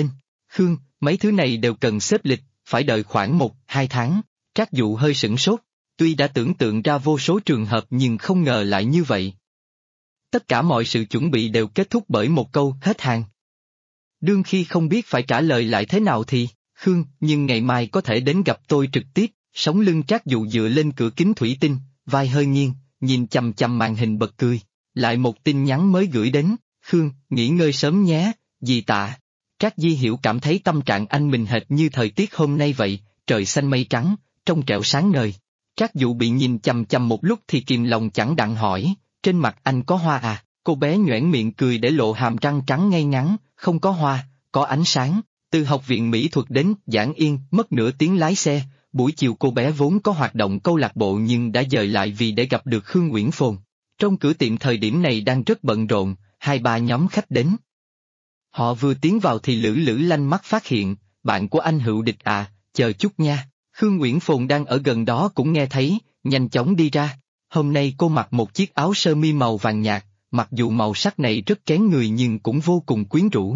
Khương, mấy thứ này đều cần xếp lịch, phải đợi khoảng 1-2 tháng. Trác Dụ hơi sửng sốt, tuy đã tưởng tượng ra vô số trường hợp nhưng không ngờ lại như vậy. Tất cả mọi sự chuẩn bị đều kết thúc bởi một câu hết hàng. Đương khi không biết phải trả lời lại thế nào thì, Khương, nhưng ngày mai có thể đến gặp tôi trực tiếp. Sống lưng Trác Dụ dựa lên cửa kính thủy tinh, vai hơi nghiêng, nhìn chằm chằm màn hình bật cười. Lại một tin nhắn mới gửi đến, Khương, nghỉ ngơi sớm nhé, dì Tạ. Trác Di Hiểu cảm thấy tâm trạng anh mình hệt như thời tiết hôm nay vậy, trời xanh mây trắng, trong trẻo sáng ngời. Trác Dụ bị nhìn chằm chằm một lúc thì kìm lòng chẳng đặng hỏi, trên mặt anh có hoa à? Cô bé nhoẻn miệng cười để lộ hàm răng trắng ngay ngắn, không có hoa, có ánh sáng. Từ học viện mỹ thuật đến Giảng Yên mất nửa tiếng lái xe. Buổi chiều cô bé vốn có hoạt động câu lạc bộ nhưng đã dời lại vì để gặp được Khương Uyển Phồn. Trong cửa tiệm thời điểm này đang rất bận rộn, 2-3 nhóm khách đến. Họ vừa tiến vào thì Lữ Lữ lanh mắt phát hiện, bạn của anh Hữu Địch à, chờ chút nha. Khương Uyển Phồn đang ở gần đó cũng nghe thấy, nhanh chóng đi ra. Hôm nay cô mặc một chiếc áo sơ mi màu vàng nhạt, mặc dù màu sắc này rất kén người nhưng cũng vô cùng quyến rũ.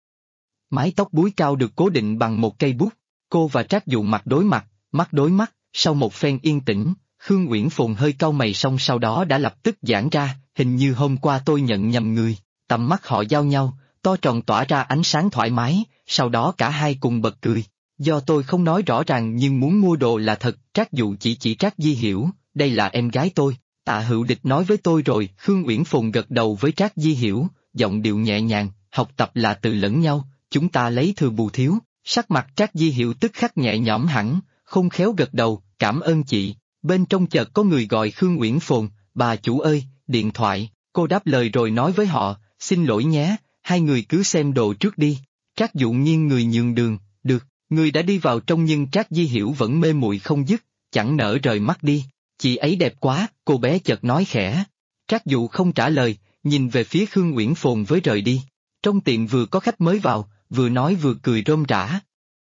Mái tóc búi cao được cố định bằng một cây bút, cô và Trác Dụ mặt đối mặt, mắt đối mắt, sau một phen yên tĩnh, Khương Uyển Phồn hơi cau mày xong sau đó đã lập tức giãn ra, hình như hôm qua tôi nhận nhầm người, tầm mắt họ giao nhau, to tròn tỏa ra ánh sáng thoải mái, sau đó cả hai cùng bật cười. Do tôi không nói rõ ràng nhưng muốn mua đồ là thật, Trác Dụ chỉ Trác Di Hiểu, đây là em gái tôi, Tạ Hữu Địch nói với tôi rồi. Khương Uyển Phồn gật đầu với Trác Di Hiểu, giọng điệu nhẹ nhàng, học tập là từ lẫn nhau, chúng ta lấy thừa bù thiếu. Sắc mặt Trác Di Hiểu tức khắc nhẹ nhõm hẳn, không khéo gật đầu, cảm ơn chị. Bên trong chợt có người gọi Khương Uyển Phồn, bà chủ ơi, điện thoại. Cô đáp lời rồi nói với họ, xin lỗi nhé, hai người cứ xem đồ trước đi. Trác Dụ nghiêng người nhường đường, được, người đã đi vào trong nhưng Trác Di Hiểu vẫn mê muội không dứt, chẳng nỡ rời mắt đi. Chị ấy đẹp quá, cô bé chợt nói khẽ. Trác Dụ không trả lời, nhìn về phía Khương Uyển Phồn với rời đi. Trong tiệm vừa có khách mới vào, vừa nói vừa cười rôm rả.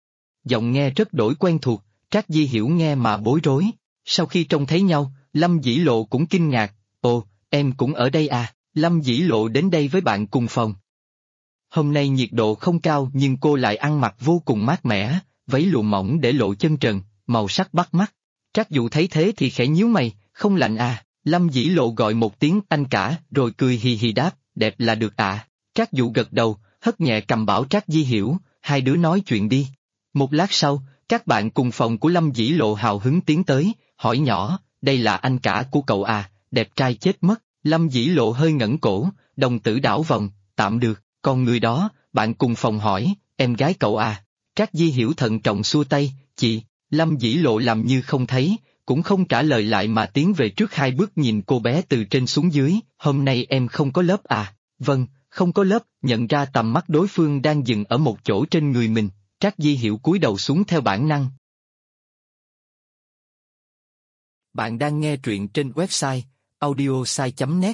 Giọng nghe rất đổi quen thuộc, Trác Di Hiểu nghe mà bối rối. Sau khi trông thấy nhau, Lâm Dĩ Lộ cũng kinh ngạc, ồ, em cũng ở đây à? Lâm Dĩ Lộ đến đây với bạn cùng phòng. Hôm nay nhiệt độ không cao nhưng cô lại ăn mặc vô cùng mát mẻ, váy lụa mỏng để lộ chân trần, màu sắc bắt mắt. Trác Dụ thấy thế thì khẽ nhíu mày, không lạnh à? Lâm Dĩ Lộ gọi một tiếng anh cả rồi cười hì hì đáp, đẹp là được à? Trác Dụ gật đầu, hất nhẹ cầm bảo Trác Di Hiểu, hai đứa nói chuyện đi. Một lát sau, các bạn cùng phòng của Lâm Dĩ Lộ hào hứng tiến tới, hỏi nhỏ, đây là anh cả của cậu à, đẹp trai chết mất. Lâm Dĩ Lộ hơi ngẩng cổ, đồng tử đảo vòng, tạm được, còn người đó, bạn cùng phòng hỏi, em gái cậu à? Trác Di Hiểu thận trọng xua tay, chị. Lâm Dĩ Lộ làm như không thấy, cũng không trả lời lại mà tiến về trước 2 bước nhìn cô bé từ trên xuống dưới, hôm nay em không có lớp à? Vâng, không có lớp. Nhận ra tầm mắt đối phương đang dừng ở một chỗ trên người mình, Trác Di Hiểu cúi đầu xuống theo bản năng. Bạn đang nghe truyện trên website audiosai.net.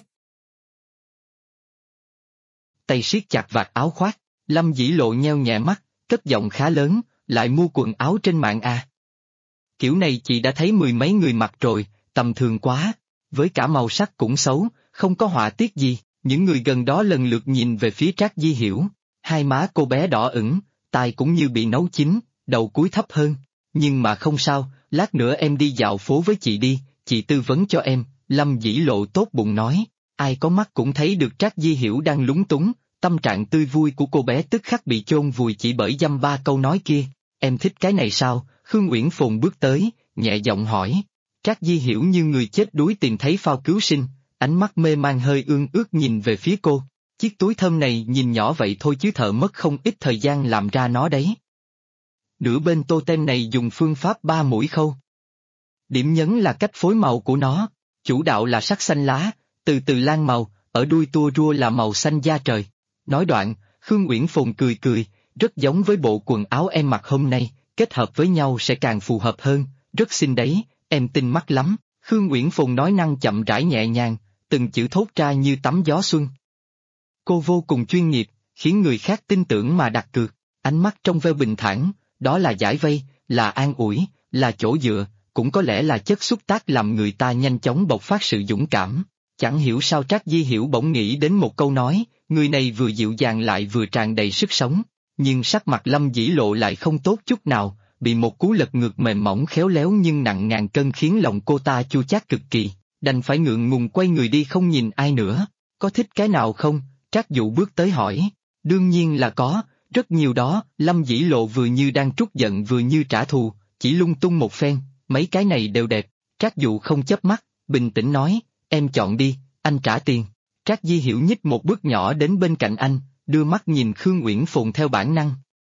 Tay siết chặt vạt áo khoác, Lâm Dĩ Lộ nheo nhẹ mắt, cất giọng khá lớn, lại mua quần áo trên mạng à? Kiểu này chị đã thấy mười mấy người mặc rồi, tầm thường quá, với cả màu sắc cũng xấu, không có họa tiết gì. Những người gần đó lần lượt nhìn về phía Trác Di Hiểu, hai má cô bé đỏ ửng, tai cũng như bị nấu chín, đầu cúi thấp hơn. Nhưng mà không sao, lát nữa em đi dạo phố với chị đi, chị tư vấn cho em. Lâm Dĩ Lộ tốt bụng nói, ai có mắt cũng thấy được Trác Di Hiểu đang lúng túng, tâm trạng tươi vui của cô bé tức khắc bị chôn vùi chỉ bởi dăm ba câu nói kia. Em thích cái này sao? Khương Uyển Phồn bước tới, nhẹ giọng hỏi. Trác Di Hiểu như người chết đuối tìm thấy phao cứu sinh, ánh mắt mê man hơi ương ước nhìn về phía cô. Chiếc túi thơm này nhìn nhỏ vậy thôi chứ thợ mất không ít thời gian làm ra nó đấy. Nửa bên tô tem này dùng phương pháp 3 mũi khâu. Điểm nhấn là cách phối màu của nó, chủ đạo là sắc xanh lá, từ từ lan màu, ở đuôi tua rua là màu xanh da trời. Nói đoạn, Khương Uyển Phồn cười cười, rất giống với bộ quần áo em mặc hôm nay, kết hợp với nhau sẽ càng phù hợp hơn, rất xinh đấy, em tinh mắt lắm. Khương Uyển Phồn nói năng chậm rãi nhẹ nhàng, từng chữ thốt ra như tắm gió xuân. Cô vô cùng chuyên nghiệp, khiến người khác tin tưởng mà đặt cược, ánh mắt trong veo bình thản, đó là giải vây, là an ủi, là chỗ dựa, cũng có lẽ là chất xúc tác làm người ta nhanh chóng bộc phát sự dũng cảm. Chẳng hiểu sao Trác Di Hiểu bỗng nghĩ đến một câu nói, người này vừa dịu dàng lại vừa tràn đầy sức sống. nhưng sắc mặt Lâm Dĩ Lộ lại không tốt chút nào, bị một cú lật ngược mềm mỏng khéo léo nhưng nặng ngàn cân khiến lòng cô ta chua chát cực kỳ, đành phải ngượng ngùng quay người đi không nhìn ai nữa. Có thích cái nào không? Trác Dụ bước tới hỏi. Đương nhiên là có, rất nhiều đó. Lâm Dĩ Lộ vừa như đang trút giận vừa như trả thù, chỉ lung tung một phen, mấy cái này đều đẹp. Trác Dụ không chớp mắt, bình tĩnh nói, em chọn đi, anh trả tiền. Trác Di Hiểu nhích một bước nhỏ đến bên cạnh anh, đưa mắt nhìn Khương Uyển Phồn theo bản năng.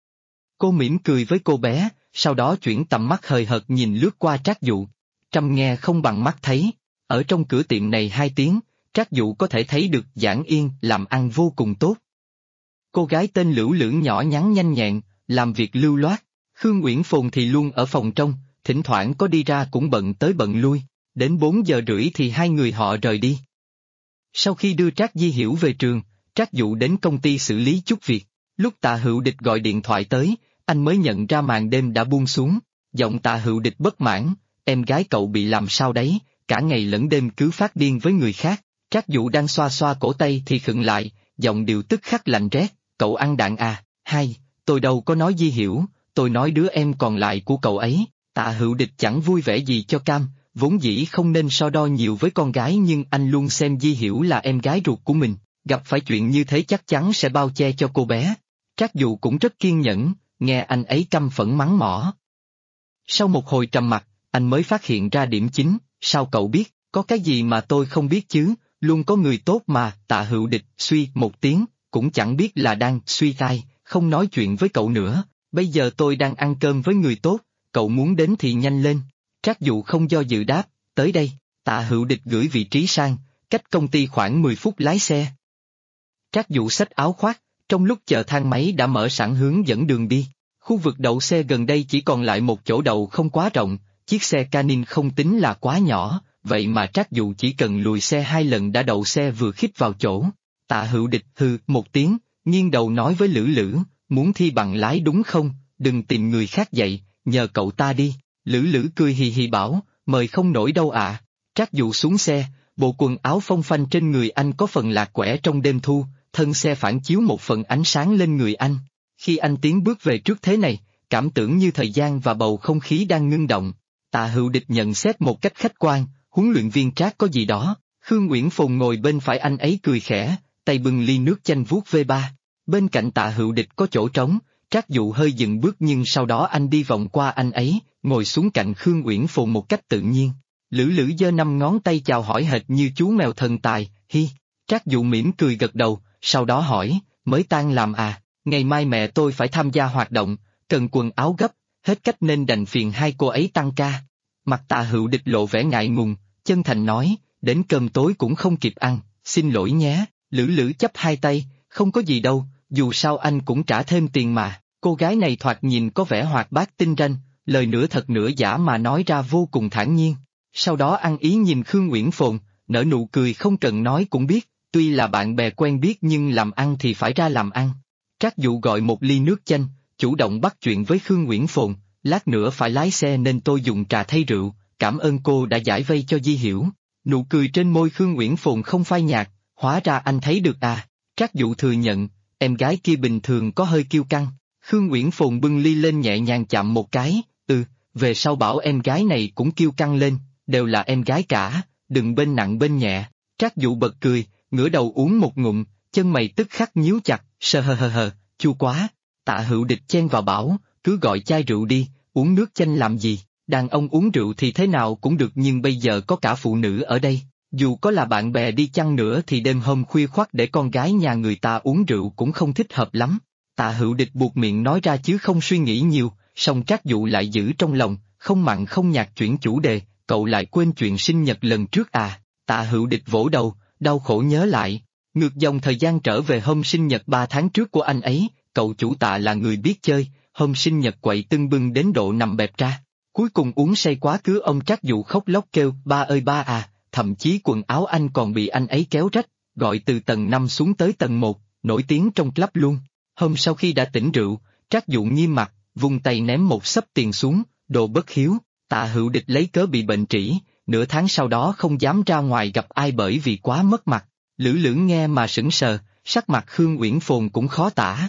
Cô mỉm cười với cô bé, sau đó chuyển tầm mắt hời hợt nhìn lướt qua Trác Dụ. Trăm nghe không bằng mắt thấy, ở trong cửa tiệm này 2 tiếng, Trác Dụ có thể thấy được Giản Yên làm ăn vô cùng tốt. Cô gái tên Lửu Lửu nhỏ nhắn nhanh nhẹn, làm việc lưu loát, Khương Uyển Phồn thì luôn ở phòng trong, thỉnh thoảng có đi ra cũng bận tới bận lui, đến 4 giờ rưỡi thì hai người họ rời đi. Sau khi đưa Trác Di Hiểu về trường, Trác Dụ đến công ty xử lý chút việc, lúc Tạ Hữu Địch gọi điện thoại tới, anh mới nhận ra màn đêm đã buông xuống, giọng Tạ Hữu Địch bất mãn, em gái cậu bị làm sao đấy, cả ngày lẫn đêm cứ phát điên với người khác. Trác Dụ đang xoa xoa cổ tay thì khựng lại, giọng điệu tức khắc lạnh rét, cậu ăn đạn à? Hai, tôi đâu có nói Di Hiểu, tôi nói đứa em còn lại của cậu ấy. Tạ Hữu Địch chẳng vui vẻ gì cho cam, vốn dĩ không nên so đo nhiều với con gái nhưng anh luôn xem Di Hiểu là em gái ruột của mình, gặp phải chuyện như thế chắc chắn sẽ bao che cho cô bé. Trác Dụ cũng rất kiên nhẫn, nghe anh ấy căm phẫn mắng mỏ. Sau một hồi trầm mặc, anh mới phát hiện ra điểm chính, sao cậu biết, có cái gì mà tôi không biết chứ, luôn có người tốt mà. Tạ Hữu Địch suy một tiếng, cũng chẳng biết là đang suy tai, không nói chuyện với cậu nữa, bây giờ tôi đang ăn cơm với người tốt, cậu muốn đến thì nhanh lên. Trác Dụ không do dự đáp, tới đây. Tạ Hữu Địch gửi vị trí sang, cách công ty khoảng 10 phút lái xe. Trác Dụ xách áo khoác, trong lúc chờ thang máy đã mở sẵn hướng dẫn đường đi. Khu vực đậu xe gần đây chỉ còn lại một chỗ đậu không quá rộng, chiếc xe Canin không tính là quá nhỏ, vậy mà Trác Dụ chỉ cần lùi xe 2 lần đã đậu xe vừa khít vào chỗ. Tạ Hữu Địch hừ một tiếng, nghiêng đầu nói với Lửu Lửu, muốn thi bằng lái đúng không, đừng tìm người khác dạy, nhờ cậu ta đi. Lửu Lửu cười hì hì bảo, mời không nổi đâu ạ. Trác Dụ xuống xe, bộ quần áo phong phanh trên người anh có phần lạc quẻ trong đêm thu, thân xe phản chiếu một phần ánh sáng lên người anh. Khi anh tiến bước về trước thế này, cảm tưởng như thời gian và bầu không khí đang ngưng động. Tạ Hữu Địch nhận xét một cách khách quan, huấn luyện viên Trác có gì đó. Khương Uyển Phồn ngồi bên phải anh ấy cười khẽ, tay bưng ly nước chanh vuốt V3. Bên cạnh Tạ Hữu Địch có chỗ trống, Trác Dụ hơi dừng bước nhưng sau đó anh đi vòng qua anh ấy, ngồi xuống cạnh Khương Uyển Phồn một cách tự nhiên. Lửu Lửu giơ 5 ngón tay chào hỏi hệt như chú mèo thần tài, hi. Trác Dụ mỉm cười gật đầu, sau đó hỏi, mới tan làm à, ngày mai mẹ tôi phải tham gia hoạt động, cần quần áo gấp, hết cách nên đành phiền hai cô ấy tăng ca. Mặt Tạ Hữu Địch lộ vẻ ngại ngùng, chân thành nói, đến cơm tối cũng không kịp ăn, xin lỗi nhé. Lửu Lửu chắp hai tay, không có gì đâu, dù sao anh cũng trả thêm tiền mà. Cô gái này thoạt nhìn có vẻ hoạt bát tinh ranh, lời nửa thật nửa giả mà nói ra vô cùng thản nhiên. Sau đó ăn ý nhìn Khương Uyển Phồn, nở nụ cười không cần nói cũng biết, tuy là bạn bè quen biết nhưng làm ăn thì phải ra làm ăn. Trác Dụ gọi một ly nước chanh, chủ động bắt chuyện với Khương Uyển Phồn, lát nữa phải lái xe nên tôi dùng trà thay rượu, cảm ơn cô đã giải vây cho Di Hiểu. Nụ cười trên môi Khương Uyển Phồn không phai nhạt, hóa ra anh thấy được à. Trác Dụ thừa nhận, em gái kia bình thường có hơi kiêu căng. Khương Uyển Phồn bưng ly lên nhẹ nhàng chạm một cái, về sau bảo em gái này cũng kiêu căng lên, đều là em gái cả, đừng bên nặng bên nhẹ. Trác Dụ bật cười, ngửa đầu uống một ngụm, chân mày tức khắc nhíu chặt, sờ hờ, chua quá. Tạ Hữu Địch chen vào bảo, cứ gọi chai rượu đi, uống nước chanh làm gì, đàn ông uống rượu thì thế nào cũng được nhưng bây giờ có cả phụ nữ ở đây, dù có là bạn bè đi chăng nữa thì đêm hôm khuya khoắt để con gái nhà người ta uống rượu cũng không thích hợp lắm. Tạ Hữu Địch buộc miệng nói ra chứ không suy nghĩ nhiều, song Trác Dụ lại giữ trong lòng, không mặn không nhạt chuyển chủ đề, cậu lại quên chuyện sinh nhật lần trước à. Tạ Hữu Địch vỗ đầu, đau khổ nhớ lại, ngược dòng thời gian trở về hôm sinh nhật 3 tháng trước của anh ấy, cậu chủ Tạ là người biết chơi, hôm sinh nhật quậy tưng bưng đến độ nằm bẹp ra. Cuối cùng uống say quá cứ ông Trác Dụ khóc lóc kêu, ba ơi ba à, thậm chí quần áo anh còn bị anh ấy kéo rách, gọi từ tầng 5 xuống tới tầng 1, nổi tiếng trong club luôn. Hôm sau khi đã tỉnh rượu, Trác Dụ nghiêm mặt, vung tay ném một xấp tiền xuống, đồ bất hiếu. Tạ Hữu Địch lấy cớ bị bệnh trĩ, nửa tháng sau đó không dám ra ngoài gặp ai bởi vì quá mất mặt. Lửu Lửu nghe mà sững sờ, sắc mặt Khương Uyển Phồn cũng khó tả.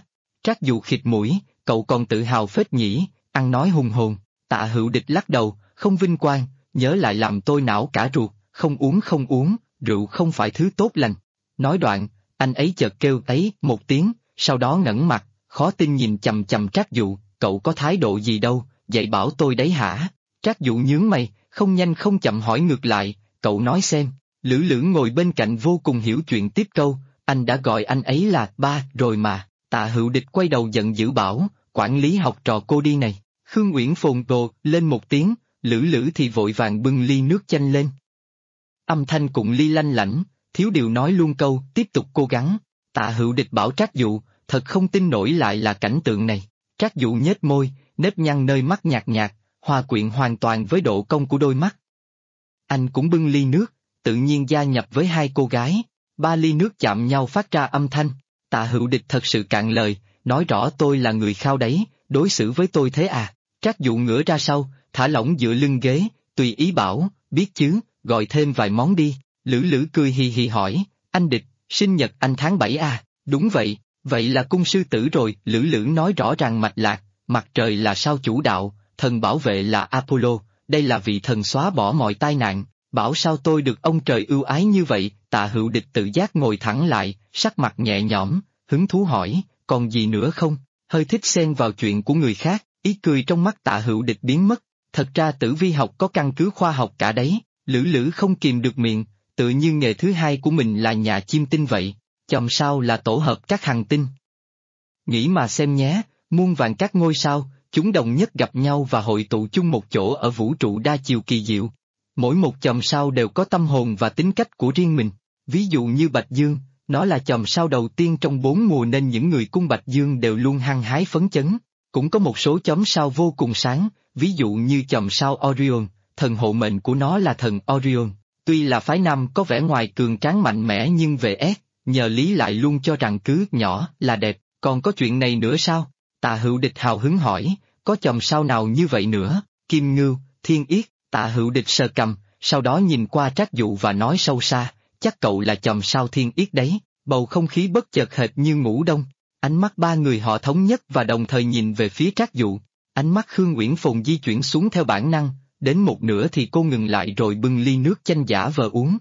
Trác Dụ khịt mũi, cậu còn tự hào phết nhỉ, ăn nói hùng hồn. Tạ Hữu Địch lắc đầu, không vinh quang, nhớ lại làm tôi não cả ruột, không uống, rượu không phải thứ tốt lành. Nói đoạn, anh ấy chợt kêu ấy một tiếng, sau đó ngẩng mặt, khó tin nhìn chằm chằm Trác Dụ, cậu có thái độ gì đâu, dạy bảo tôi đấy hả? Trác Dụ nhướng mày, không nhanh không chậm hỏi ngược lại, cậu nói xem. Lữ Lữ ngồi bên cạnh vô cùng hiểu chuyện tiếp câu, anh đã gọi anh ấy là ba rồi mà. Tạ Hữu Địch quay đầu giận dữ bảo, quản lý học trò cô đi này. Khương Uyển phồn đồ lên một tiếng, Lữ Lữ thì vội vàng bưng ly nước chanh lên. Âm thanh cũng ly lanh lảnh, thiếu điều nói luôn câu, tiếp tục cố gắng. Tạ Hữu Địch bảo Trác Dụ, thật không tin nổi lại là cảnh tượng này. Trác Dụ nhếch môi, nếp nhăn nơi mắt nhạt nhạt, hòa quyện hoàn toàn với độ cong của đôi mắt. Anh cũng bưng ly nước, tự nhiên gia nhập với hai cô gái. 3 ly nước chạm nhau phát ra âm thanh. Tạ Hữu Địch thật sự cạn lời, nói rõ tôi là người khao đấy, đối xử với tôi thế à? Trác Dụ ngửa ra sau, thả lỏng dựa lưng ghế, tùy ý bảo, biết chứ, gọi thêm vài món đi. Lữ Lữ cười hì hì hỏi, anh Địch, sinh nhật anh tháng 7 à? Đúng vậy, vậy là cung sư tử rồi. Lữ Lữ nói rõ ràng mạch lạc, mặt trời là sao chủ đạo, thần bảo vệ là Apollo, đây là vị thần xóa bỏ mọi tai nạn. Bảo sao tôi được ông trời ưu ái như vậy? Tạ Hữu Địch tự giác ngồi thẳng lại, sắc mặt nhẹ nhõm, hứng thú hỏi, còn gì nữa không? Hơi thích xen vào chuyện của người khác, ý cười trong mắt Tạ Hữu Địch biến mất. Thật ra tử vi học có căn cứ khoa học cả đấy. Lữ Lữ không kìm được miệng, tự như nghề thứ hai của mình là nhà chiêm tinh vậy. Chòm sao là tổ hợp các hành tinh. Nghĩ mà xem nhé, muôn vàn các ngôi sao, chúng đồng nhất gặp nhau và hội tụ chung một chỗ ở vũ trụ đa chiều kỳ diệu. Mỗi một chòm sao đều có tâm hồn và tính cách của riêng mình. Ví dụ như Bạch Dương, nó là chòm sao đầu tiên trong 4 mùa nên những người cung Bạch Dương đều luôn hăng hái phấn chấn. Cũng có một số chòm sao vô cùng sáng, ví dụ như chòm sao Orion, thần hộ mệnh của nó là thần Orion. Tuy là phái nam có vẻ ngoài cường tráng mạnh mẽ nhưng về S, nhờ Lý lại luôn cho rằng cứ nhỏ là đẹp, còn có chuyện này nữa sao? Tạ Hữu Địch hào hứng hỏi, có chòm sao nào như vậy nữa? Kim Ngưu, Thiên Yết. Tạ Hữu Địch sờ cằm, sau đó nhìn qua Trác Dụ và nói sâu xa, chắc cậu là chòm sao Thiên Yết đấy. Bầu không khí bất chợt hệt như ngủ đông. Ánh mắt ba người họ thống nhất và đồng thời nhìn về phía Trác Dụ. Ánh mắt Khương Uyển Phồn di chuyển xuống theo bản năng, đến một nửa thì cô ngừng lại rồi bưng ly nước chanh giả vờ uống.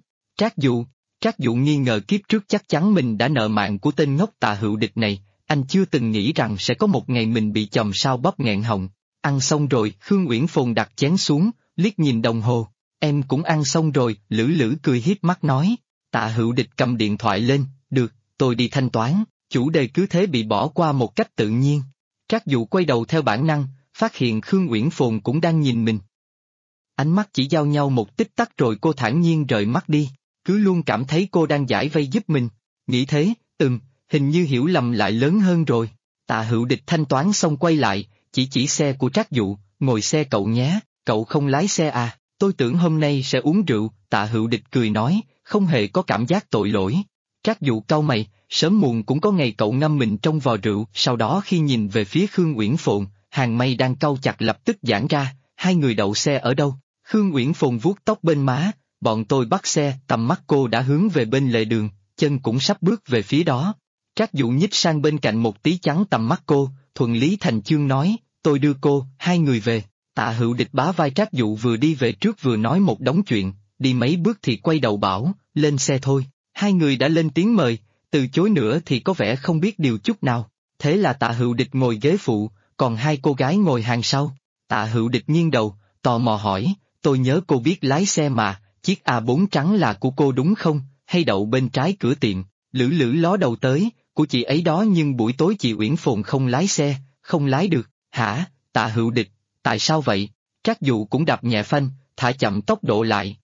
Trác Dụ nghi ngờ kiếp trước chắc chắn mình đã nợ mạng của tên ngốc Tạ Hữu Địch này, anh chưa từng nghĩ rằng sẽ có một ngày mình bị chòm sao bóp nghẹn họng. Ăn xong rồi, Khương Uyển Phồn đặt chén xuống, liếc nhìn đồng hồ, em cũng ăn xong rồi. Lữ Lữ cười hiếp mắt nói. Tạ Hữu Địch cầm điện thoại lên, được, tôi đi thanh toán. Chủ đề cứ thế bị bỏ qua một cách tự nhiên. Trác Dụ quay đầu theo bản năng, phát hiện Khương Uyển Phồn cũng đang nhìn mình. Ánh mắt chỉ giao nhau một tích tắc rồi cô thản nhiên rời mắt đi, cứ luôn cảm thấy cô đang giải vây giúp mình. Nghĩ thế, hình như hiểu lầm lại lớn hơn rồi. Tạ Hữu Địch thanh toán xong quay lại, chỉ xe của Trác Dụ, ngồi xe cậu nhé, cậu không lái xe à, tôi tưởng hôm nay sẽ uống rượu. Tạ Hữu Địch cười nói, không hề có cảm giác tội lỗi. Trác Dụ cau mày, sớm muộn cũng có ngày cậu ngâm mình trong vò rượu. Sau đó khi nhìn về phía Khương Uyển Phồn, hàng mây đang cau chặt lập tức giãn ra, hai người đậu xe ở đâu? Khương Uyển Phồn vuốt tóc bên má, bọn tôi bắt xe, tầm mắt cô đã hướng về bên lề đường, chân cũng sắp bước về phía đó. Trác Dụ nhích sang bên cạnh một tí chắn tầm mắt cô, thuận lý thành chương nói, tôi đưa cô, hai người về. Tạ Hữu Địch bá vai Trác Dụ vừa đi về trước vừa nói một đống chuyện, đi mấy bước thì quay đầu bảo, lên xe thôi. Hai người đã lên tiếng mời, từ chối nữa thì có vẻ không biết điều chút nào. Thế là Tạ Hữu Địch ngồi ghế phụ, còn hai cô gái ngồi hàng sau. Tạ Hữu Địch nghiêng đầu, tò mò hỏi, tôi nhớ cô biết lái xe mà, chiếc A4 trắng là của cô đúng không, hay đậu bên trái cửa tiệm? Lữ Lữ ló đầu tới, của chị ấy đó, nhưng buổi tối chị Uyển Phồn không lái xe, không lái được. Hả? Tạ Hữu Địch, tại sao vậy? Trác Dụ cũng đạp nhẹ phanh, thả chậm tốc độ lại.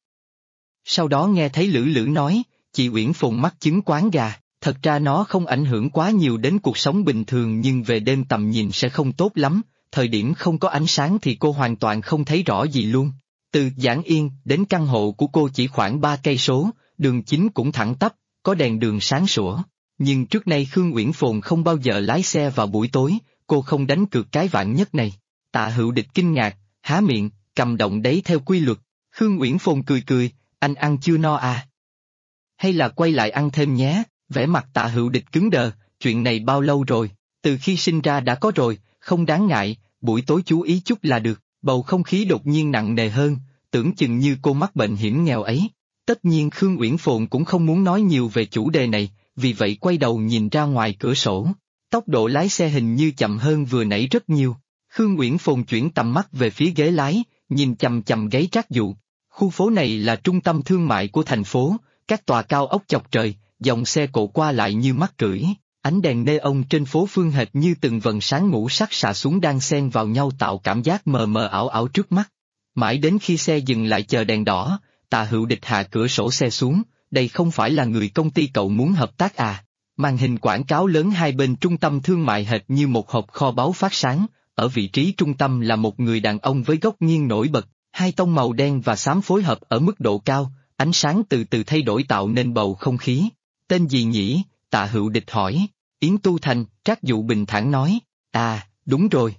Sau đó nghe thấy Lữ Lữ nói, chị Uyển Phồn mắc chứng quáng gà, thật ra nó không ảnh hưởng quá nhiều đến cuộc sống bình thường nhưng về đêm tầm nhìn sẽ không tốt lắm, thời điểm không có ánh sáng thì cô hoàn toàn không thấy rõ gì luôn. Từ Giảng Yên đến căn hộ của cô chỉ khoảng 3 cây số, đường chính cũng thẳng tắp, có đèn đường sáng sủa. Nhưng trước nay Khương Uyển Phồn không bao giờ lái xe vào buổi tối, cô không đánh cược cái vạn nhất này. Tạ Hữu Địch kinh ngạc, há miệng, cầm động đấy theo quy luật. Khương Uyển Phồn cười cười, anh ăn chưa no à? Hay là quay lại ăn thêm nhé? Vẻ mặt Tạ Hữu Địch cứng đờ, chuyện này bao lâu rồi? Từ khi sinh ra đã có rồi, không đáng ngại, buổi tối chú ý chút là được. Bầu không khí đột nhiên nặng nề hơn, tưởng chừng như cô mắc bệnh hiểm nghèo ấy. Tất nhiên Khương Uyển Phồn cũng không muốn nói nhiều về chủ đề này, vì vậy quay đầu nhìn ra ngoài cửa sổ. Tốc độ lái xe hình như chậm hơn vừa nãy rất nhiều. Khương Uyển Phồn chuyển tầm mắt về phía ghế lái, nhìn chằm chằm gáy Trác Dụ. Khu phố này là trung tâm thương mại của thành phố, các tòa cao ốc chọc trời, dòng xe cộ qua lại như mắt cưỡi. Ánh đèn neon trên phố phương hệt như từng vần sáng ngũ sắc xạ xuống đan xen vào nhau tạo cảm giác mờ mờ ảo ảo trước mắt. Mãi đến khi xe dừng lại chờ đèn đỏ, Tạ Hữu Địch hạ cửa sổ xe xuống, đây không phải là người công ty cậu muốn hợp tác à? Màn hình quảng cáo lớn hai bên trung tâm thương mại hệt như một hộp kho báu phát sáng, ở vị trí trung tâm là một người đàn ông với góc nghiêng nổi bật, hai tông màu đen và xám phối hợp ở mức độ cao, ánh sáng từ từ thay đổi tạo nên bầu không khí. Tên gì nhỉ? Tạ Hữu Địch hỏi. Yến Tu Thành, Trác Dụ bình thản nói. À, đúng rồi.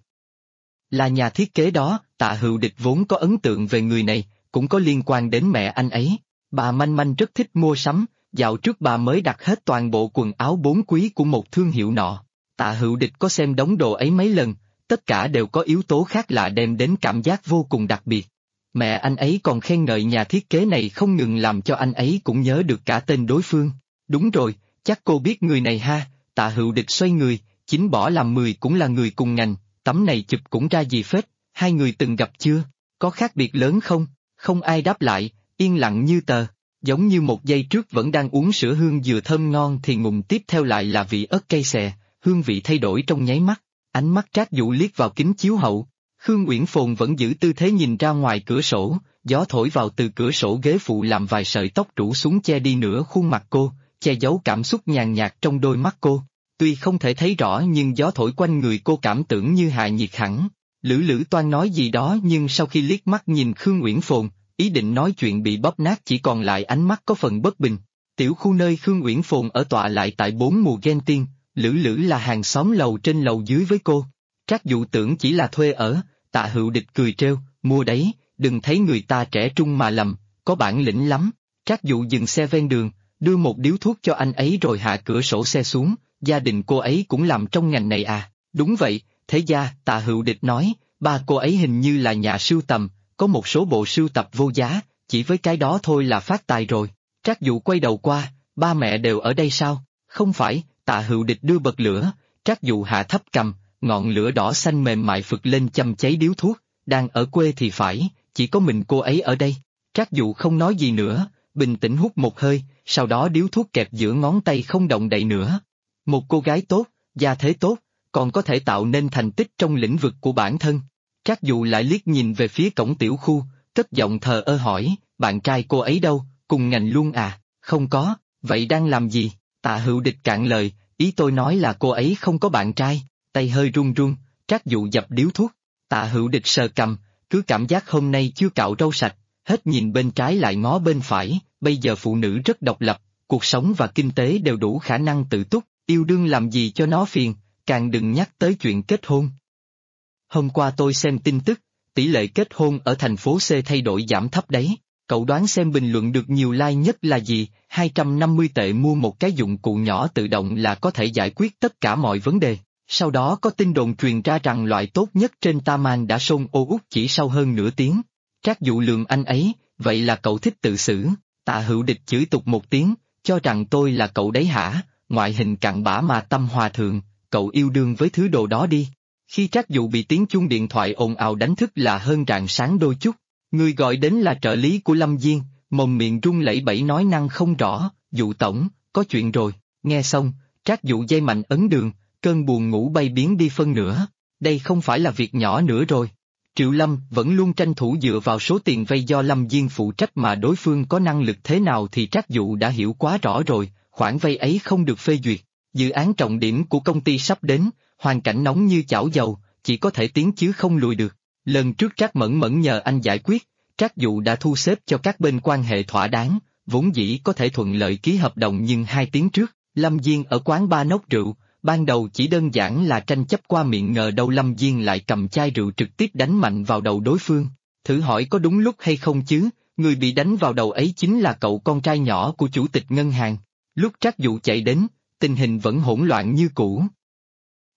Là nhà thiết kế đó. Tạ Hữu Địch vốn có ấn tượng về người này, cũng có liên quan đến mẹ anh ấy. Bà Manh Manh rất thích mua sắm, dạo trước bà mới đặt hết toàn bộ quần áo 4 quý của một thương hiệu nọ. Tạ Hữu Địch có xem đống đồ ấy mấy lần, tất cả đều có yếu tố khác lạ đem đến cảm giác vô cùng đặc biệt. Mẹ anh ấy còn khen ngợi nhà thiết kế này không ngừng làm cho anh ấy cũng nhớ được cả tên đối phương. Đúng rồi, chắc cô biết người này ha. Tạ Hữu Địch xoay người, chính bỏ làm 10 cũng là người cùng ngành, tấm này chụp cũng ra gì phết, hai người từng gặp chưa? Có khác biệt lớn không? Không ai đáp lại, yên lặng như tờ, giống như một giây trước vẫn đang uống sữa hương dừa thơm ngon thì ngụm tiếp theo lại là vị ớt cay xè, hương vị thay đổi trong nháy mắt, ánh mắt Trác Dụ liếc vào kính chiếu hậu. Khương Uyển Phồn vẫn giữ tư thế nhìn ra ngoài cửa sổ, gió thổi vào từ cửa sổ ghế phụ làm vài sợi tóc rủ xuống che đi nửa khuôn mặt cô, che giấu cảm xúc nhàn nhạt trong đôi mắt cô. Tuy không thể thấy rõ nhưng gió thổi quanh người cô cảm tưởng như hạ nhiệt hẳn. Lữ Lữ Toan nói gì đó nhưng sau khi liếc mắt nhìn Khương Uyển Phồn, ý định nói chuyện bị bóp nát chỉ còn lại ánh mắt có phần bất bình. Tiểu khu nơi Khương Uyển Phồn ở tọa lại tại 4 mùa ghen tiên, Lữ Lữ là hàng xóm lầu trên lầu dưới với cô. Trác Dụ tưởng chỉ là thuê ở. Tạ Hữu Địch cười trêu, mua đấy, đừng thấy người ta trẻ trung mà lầm, có bản lĩnh lắm. Trác Dụ dừng xe ven đường, đưa một điếu thuốc cho anh ấy rồi hạ cửa sổ xe xuống, gia đình cô ấy cũng làm trong ngành này à? Đúng vậy, thế gia, Tạ Hữu Địch nói, ba cô ấy hình như là nhà sưu tầm, có một số bộ sưu tập vô giá, chỉ với cái đó thôi là phát tài rồi. Trác Dụ quay đầu qua, ba mẹ đều ở đây sao? Không phải, Tạ Hữu Địch đưa bật lửa, Trác Dụ hạ thấp cầm. Ngọn lửa đỏ xanh mềm mại phực lên châm cháy điếu thuốc, đang ở quê thì phải, chỉ có mình cô ấy ở đây. Trác Dụ không nói gì nữa, bình tĩnh hút một hơi, sau đó điếu thuốc kẹp giữa ngón tay không động đậy nữa. Một cô gái tốt, gia thế tốt, còn có thể tạo nên thành tích trong lĩnh vực của bản thân. Trác Dụ lại liếc nhìn về phía cổng tiểu khu, cất giọng thờ ơ hỏi, bạn trai cô ấy đâu, cùng ngành luôn à? Không có, vậy đang làm gì? Tạ Hữu Địch cạn lời, ý tôi nói là cô ấy không có bạn trai. Tay hơi run run, Trác Dụ dập điếu thuốc. Tạ Hữu Địch sờ cằm, cứ cảm giác hôm nay chưa cạo râu sạch, hết nhìn bên trái lại ngó bên phải, bây giờ phụ nữ rất độc lập, cuộc sống và kinh tế đều đủ khả năng tự túc, yêu đương làm gì cho nó phiền, càng đừng nhắc tới chuyện kết hôn. Hôm qua tôi xem tin tức, tỷ lệ kết hôn ở thành phố C thay đổi giảm thấp đấy. Cậu đoán xem bình luận được nhiều like nhất là gì? 250 tệ mua một cái dụng cụ nhỏ tự động là có thể giải quyết tất cả mọi vấn đề. Sau đó có tin đồn truyền ra rằng loại tốt nhất trên Taman đã xôn ô út chỉ sau hơn nửa tiếng. Trác Dụ lườm anh ấy, vậy là cậu thích tự xử. Tạ Hữu Địch chửi tục một tiếng, cho rằng tôi là cậu đấy hả? Ngoại hình cặn bã mà tâm hòa thượng, cậu yêu đương với thứ đồ đó đi. Khi Trác Dụ bị tiếng chuông điện thoại ồn ào đánh thức là hơn rạng sáng đôi chút. Người gọi đến là trợ lý của Lâm Diên, mồm miệng run lẩy bẩy nói năng không rõ, Dụ tổng, có chuyện rồi. Nghe xong, Trác Dụ dây mạnh ấn đường. Cơn buồn ngủ bay biến đi phân nửa, đây không phải là việc nhỏ nữa rồi. Triệu Lâm vẫn luôn tranh thủ dựa vào số tiền vay do Lâm Diên phụ trách mà đối phương có năng lực thế nào thì Trác Dụ đã hiểu quá rõ rồi, khoản vay ấy không được phê duyệt. Dự án trọng điểm của công ty sắp đến, hoàn cảnh nóng như chảo dầu, chỉ có thể tiến chứ không lùi được. Lần trước Trác Mẫn Mẫn nhờ anh giải quyết, Trác Dụ đã thu xếp cho các bên quan hệ thỏa đáng, vốn dĩ có thể thuận lợi ký hợp đồng nhưng 2 tiếng trước, Lâm Diên ở quán bar nốc rượu. Ban đầu chỉ đơn giản là tranh chấp qua miệng ngờ đâu Lâm Diên lại cầm chai rượu trực tiếp đánh mạnh vào đầu đối phương. Thử hỏi có đúng lúc hay không chứ, người bị đánh vào đầu ấy chính là cậu con trai nhỏ của chủ tịch ngân hàng. Lúc Trác Dụ chạy đến, tình hình vẫn hỗn loạn như cũ.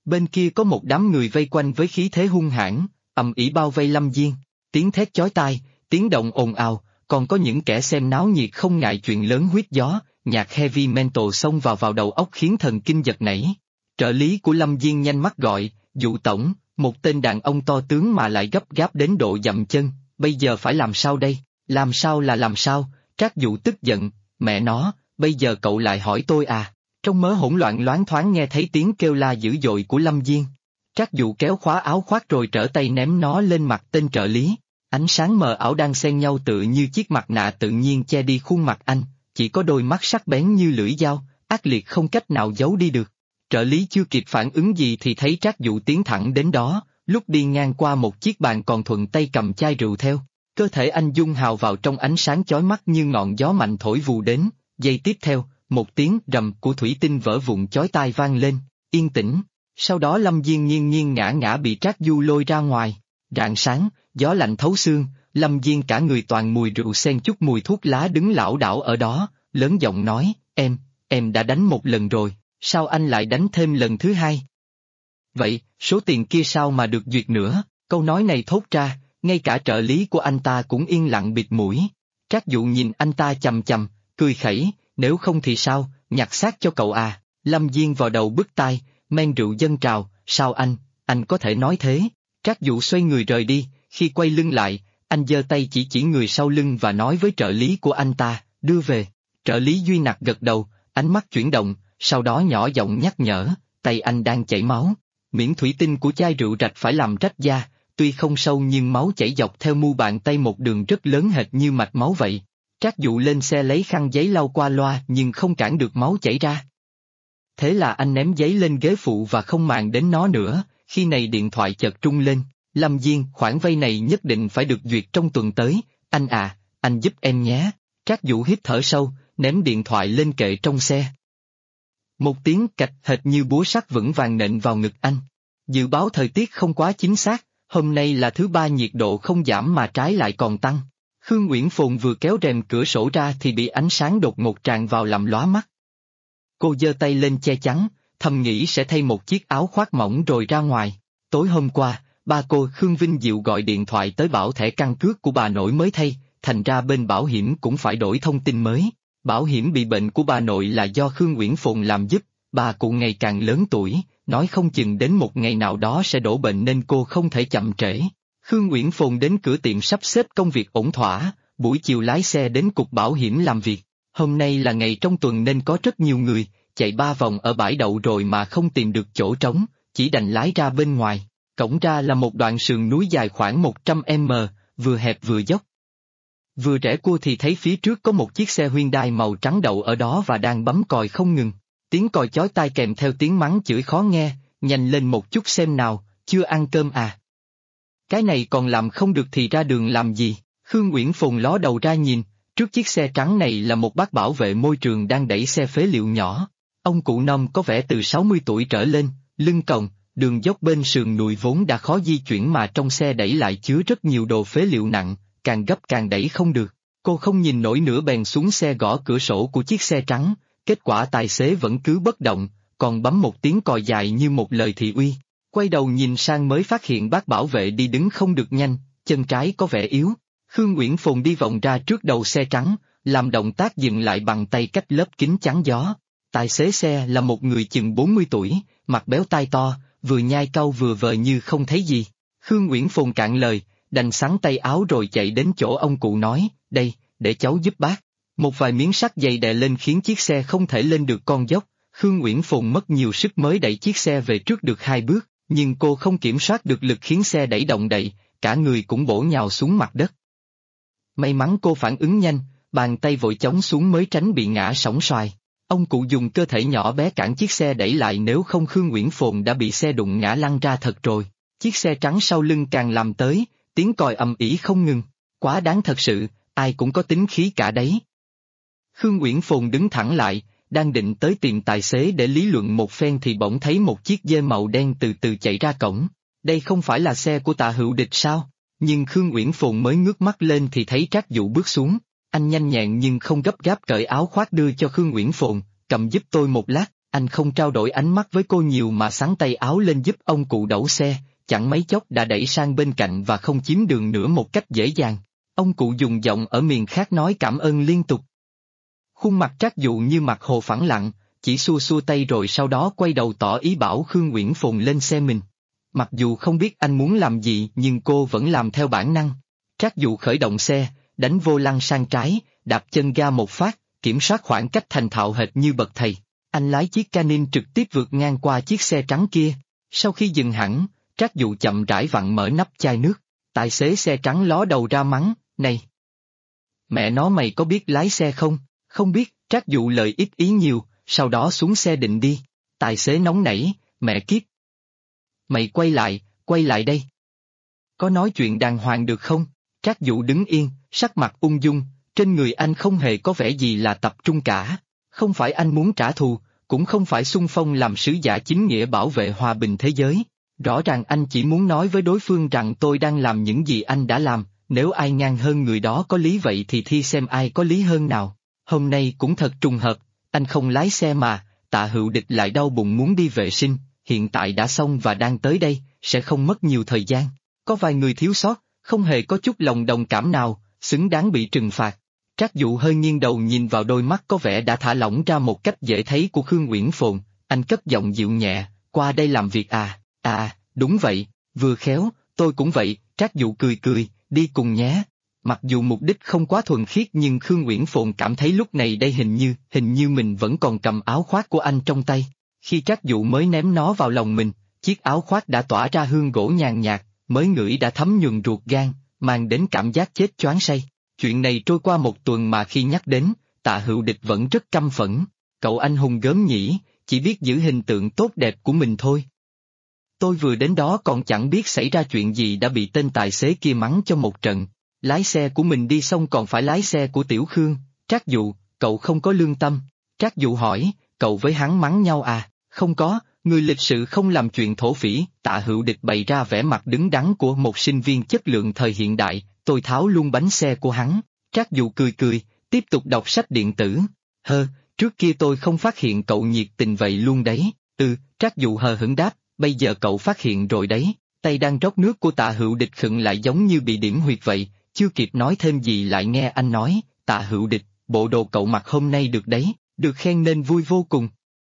Bên kia có một đám người vây quanh với khí thế hung hãn, ầm ĩ bao vây Lâm Diên, tiếng thét chói tai, tiếng động ồn ào, còn có những kẻ xem náo nhiệt không ngại chuyện lớn huyết gió, nhạc heavy metal xông vào đầu óc khiến thần kinh giật nảy. Trợ lý của Lâm Diên nhanh mắt gọi, Dụ tổng, một tên đàn ông to tướng mà lại gấp gáp đến độ dậm chân, bây giờ phải làm sao đây, làm sao là làm sao, Trác Dụ tức giận, mẹ nó, bây giờ cậu lại hỏi tôi à, trong mớ hỗn loạn loáng thoáng nghe thấy tiếng kêu la dữ dội của Lâm Diên. Trác Dụ kéo khóa áo khoác rồi trở tay ném nó lên mặt tên trợ lý, ánh sáng mờ ảo đang xen nhau tựa như chiếc mặt nạ tự nhiên che đi khuôn mặt anh, chỉ có đôi mắt sắc bén như lưỡi dao, ác liệt không cách nào giấu đi được. Trợ lý chưa kịp phản ứng gì thì thấy Trác Dụ tiến thẳng đến đó, lúc đi ngang qua một chiếc bàn còn thuận tay cầm chai rượu theo. Cơ thể anh dung hào vào trong ánh sáng chói mắt như ngọn gió mạnh thổi vù đến, giây tiếp theo, một tiếng rầm của thủy tinh vỡ vụn chói tai vang lên, yên tĩnh. Sau đó Lâm Diên nghiêng ngã bị Trác Du lôi ra ngoài. Rạng sáng, gió lạnh thấu xương, Lâm Diên cả người toàn mùi rượu xen chút mùi thuốc lá đứng lảo đảo ở đó, lớn giọng nói, em đã đánh một lần rồi, sao anh lại đánh thêm lần thứ hai? Vậy, số tiền kia sao mà được duyệt nữa? Câu nói này thốt ra, ngay cả trợ lý của anh ta cũng yên lặng bịt mũi. Trác Dụ nhìn anh ta chằm chằm, cười khẩy, nếu không thì sao, nhặt xác cho cậu à? Lâm Diên vào đầu bứt tai, men rượu dâng trào, sao anh có thể nói thế? Trác Dụ xoay người rời đi, khi quay lưng lại, anh giơ tay chỉ người sau lưng và nói với trợ lý của anh ta, đưa về. Trợ lý Duy Nặc gật đầu, ánh mắt chuyển động, sau đó nhỏ giọng nhắc nhở, tay anh đang chảy máu. Miếng thủy tinh của chai rượu rạch phải làm rách da, tuy không sâu nhưng máu chảy dọc theo mu bàn tay một đường rất lớn hệt như mạch máu vậy. Trác Dụ lên xe lấy khăn giấy lau qua loa nhưng không cản được máu chảy ra. Thế là anh ném giấy lên ghế phụ và không màng đến nó nữa, khi này điện thoại chợt rung lên, Lâm Diên, khoản vay này nhất định phải được duyệt trong tuần tới, anh giúp em nhé. Trác Dụ hít thở sâu, ném điện thoại lên kệ trong xe. Một tiếng cạch hệt như búa sắt vững vàng nện vào ngực anh. Dự báo thời tiết không quá chính xác, hôm nay là thứ ba nhiệt độ không giảm mà trái lại còn tăng. Khương Uyển Phồn vừa kéo rèm cửa sổ ra thì bị ánh sáng đột ngột tràn vào làm lóa mắt. Cô giơ tay lên che chắn, thầm nghĩ sẽ thay một chiếc áo khoác mỏng rồi ra ngoài. Tối hôm qua, ba cô Khương Vinh Diệu gọi điện thoại tới bảo thẻ căn cước của bà nội mới thay, thành ra bên bảo hiểm cũng phải đổi thông tin mới. Bảo hiểm bị bệnh của bà nội là do Khương Uyển Phồn làm giúp, bà cụ ngày càng lớn tuổi, nói không chừng đến một ngày nào đó sẽ đổ bệnh nên cô không thể chậm trễ. Khương Uyển Phồn đến cửa tiệm sắp xếp công việc ổn thỏa, buổi chiều lái xe đến cục bảo hiểm làm việc. Hôm nay là ngày trong tuần nên có rất nhiều người, chạy 3 vòng ở bãi đậu rồi mà không tìm được chỗ trống, chỉ đành lái ra bên ngoài. Cổng ra là một đoạn sườn núi dài khoảng 100m, vừa hẹp vừa dốc. Vừa rẽ cua thì thấy phía trước có một chiếc xe Hyundai màu trắng đậu ở đó và đang bấm còi không ngừng. Tiếng còi chói tai kèm theo tiếng mắng chửi khó nghe, nhanh lên một chút xem nào, chưa ăn cơm à? Cái này còn làm không được thì ra đường làm gì? Khương Uyển Phồn ló đầu ra nhìn, trước chiếc xe trắng này là một bác bảo vệ môi trường đang đẩy xe phế liệu nhỏ. Ông cụ nông có vẻ từ 60 tuổi trở lên, lưng còng, đường dốc bên sườn núi vốn đã khó di chuyển mà trong xe đẩy lại chứa rất nhiều đồ phế liệu nặng, càng gấp càng đẩy không được. Cô không nhìn nổi nữa bèn xuống xe gõ cửa sổ của chiếc xe trắng, kết quả tài xế vẫn cứ bất động, còn bấm một tiếng còi dài như một lời thị uy. Quay đầu nhìn sang mới phát hiện bác bảo vệ đi đứng không được nhanh, chân trái có vẻ yếu. Khương Uyển Phồn đi vòng ra trước đầu xe trắng, làm động tác dừng lại bằng tay cách lớp kính chắn gió. Tài xế xe là một người chừng 40 tuổi, mặt béo tai to, vừa nhai cau vừa vờ như không thấy gì. Khương Uyển Phồn cạn lời, đành xắn tay áo rồi chạy đến chỗ ông cụ nói, đây, để cháu giúp bác. Một vài miếng sắt dày đè lên khiến chiếc xe không thể lên được con dốc. Khương Uyển Phồn mất nhiều sức mới đẩy chiếc xe về trước được 2 bước, nhưng cô không kiểm soát được lực khiến xe đẩy động đậy, cả người cũng bổ nhào xuống mặt đất. May mắn cô phản ứng nhanh, bàn tay vội chống xuống mới tránh bị ngã sóng xoài. Ông cụ dùng cơ thể nhỏ bé cản chiếc xe đẩy lại, nếu không Khương Uyển Phồn đã bị xe đụng ngã lăn ra thật rồi. Chiếc xe trắng sau lưng càng làm tới, tiếng còi ầm ĩ không ngừng. Quá đáng thật sự, ai cũng có tính khí cả đấy. Khương Uyển Phồn đứng thẳng lại, đang định tới tìm tài xế để lý luận một phen thì bỗng thấy một chiếc dê màu đen từ từ chạy ra cổng. Đây không phải là xe của Tạ Hữu Địch sao? Nhưng Khương Uyển Phồn mới ngước mắt lên thì thấy Trác Dụ bước xuống. Anh nhanh nhẹn nhưng không gấp gáp cởi áo khoác đưa cho Khương Uyển Phồn, cầm giúp tôi một lát, Anh không trao đổi ánh mắt với cô nhiều mà xắn tay áo lên giúp ông cụ đẩu xe, chẳng mấy chốc đã đẩy sang bên cạnh và không chiếm đường nữa một cách dễ dàng. Ông cụ dùng giọng ở miền khác nói cảm ơn liên tục. Khuôn mặt Trác Dụ như mặt hồ phẳng lặng, chỉ xua xua tay rồi sau đó quay đầu tỏ ý bảo Khương Uyển Phồn lên xe mình. Mặc dù không biết anh muốn làm gì nhưng cô vẫn làm theo bản năng. Trác Dụ khởi động xe, đánh vô lăng sang trái, đạp chân ga một phát, kiểm soát khoảng cách thành thạo hệt như bậc thầy. Anh lái chiếc Canin trực tiếp vượt ngang qua chiếc xe trắng kia. Sau khi dừng hẳn, Trác Dụ chậm rãi vặn mở nắp chai nước. Tài xế xe trắng ló đầu ra mắng, này! Mẹ nó mày có biết lái xe không? Không biết, Trác Dụ lời ít ý nhiều, sau đó xuống xe định đi. Tài xế nóng nảy, mẹ kiếp! Mày quay lại đây! Có nói chuyện đàng hoàng được không? Trác Dụ đứng yên, sắc mặt ung dung, trên người anh không hề có vẻ gì là tập trung cả. Không phải anh muốn trả thù, cũng không phải xung phong làm sứ giả chính nghĩa bảo vệ hòa bình thế giới. Rõ ràng anh chỉ muốn nói với đối phương rằng tôi đang làm những gì anh đã làm, nếu ai ngang hơn người đó có lý vậy thì thi xem ai có lý hơn nào. Hôm nay cũng thật trùng hợp, anh không lái xe mà, Tạ Hữu Địch lại đau bụng muốn đi vệ sinh, hiện tại đã xong và đang tới đây, sẽ không mất nhiều thời gian. Có vài người thiếu sót, không hề có chút lòng đồng cảm nào, xứng đáng bị trừng phạt. Trác Dụ hơi nghiêng đầu nhìn vào đôi mắt có vẻ đã thả lỏng ra một cách dễ thấy của Khương Uyển Phồn, anh cất giọng dịu nhẹ, qua đây làm việc à, đúng vậy, vừa khéo, tôi cũng vậy, Trác Dụ cười, đi cùng nhé. Mặc dù mục đích không quá thuần khiết nhưng Khương Uyển Phồn cảm thấy lúc này đây hình như mình vẫn còn cầm áo khoác của anh trong tay. Khi Trác Dụ mới ném nó vào lòng mình, chiếc áo khoác đã tỏa ra hương gỗ nhàn nhạt, mới ngửi đã thấm nhuần ruột gan, mang đến cảm giác chết choáng say. Chuyện này trôi qua một tuần mà khi nhắc đến, Tạ Hữu Địch vẫn rất căm phẫn. Cậu anh hùng gớm nhỉ, chỉ biết giữ hình tượng tốt đẹp của mình thôi. Tôi vừa đến đó còn chẳng biết xảy ra chuyện gì đã bị tên tài xế kia mắng cho một trận. Lái xe của mình đi xong còn phải lái xe của Tiểu Khương. Trác Dụ, cậu không có lương tâm. Trác Dụ hỏi, cậu với hắn mắng nhau à? Không có, người lịch sự không làm chuyện thổ phỉ. Tạ Hữu Địch bày ra vẻ mặt đứng đắn của một sinh viên chất lượng thời hiện đại. Tôi tháo luôn bánh xe của hắn. Trác Dụ cười, tiếp tục đọc sách điện tử. Trước kia tôi không phát hiện cậu nhiệt tình vậy luôn đấy. Trác Dụ hờ hững đáp, bây giờ cậu phát hiện rồi đấy. Tay đang rót nước của Tạ Hữu Địch khựng lại giống như bị điểm huyệt vậy, chưa kịp nói thêm gì lại nghe anh nói, Tạ Hữu Địch, bộ đồ cậu mặc hôm nay được đấy, được khen nên vui vô cùng.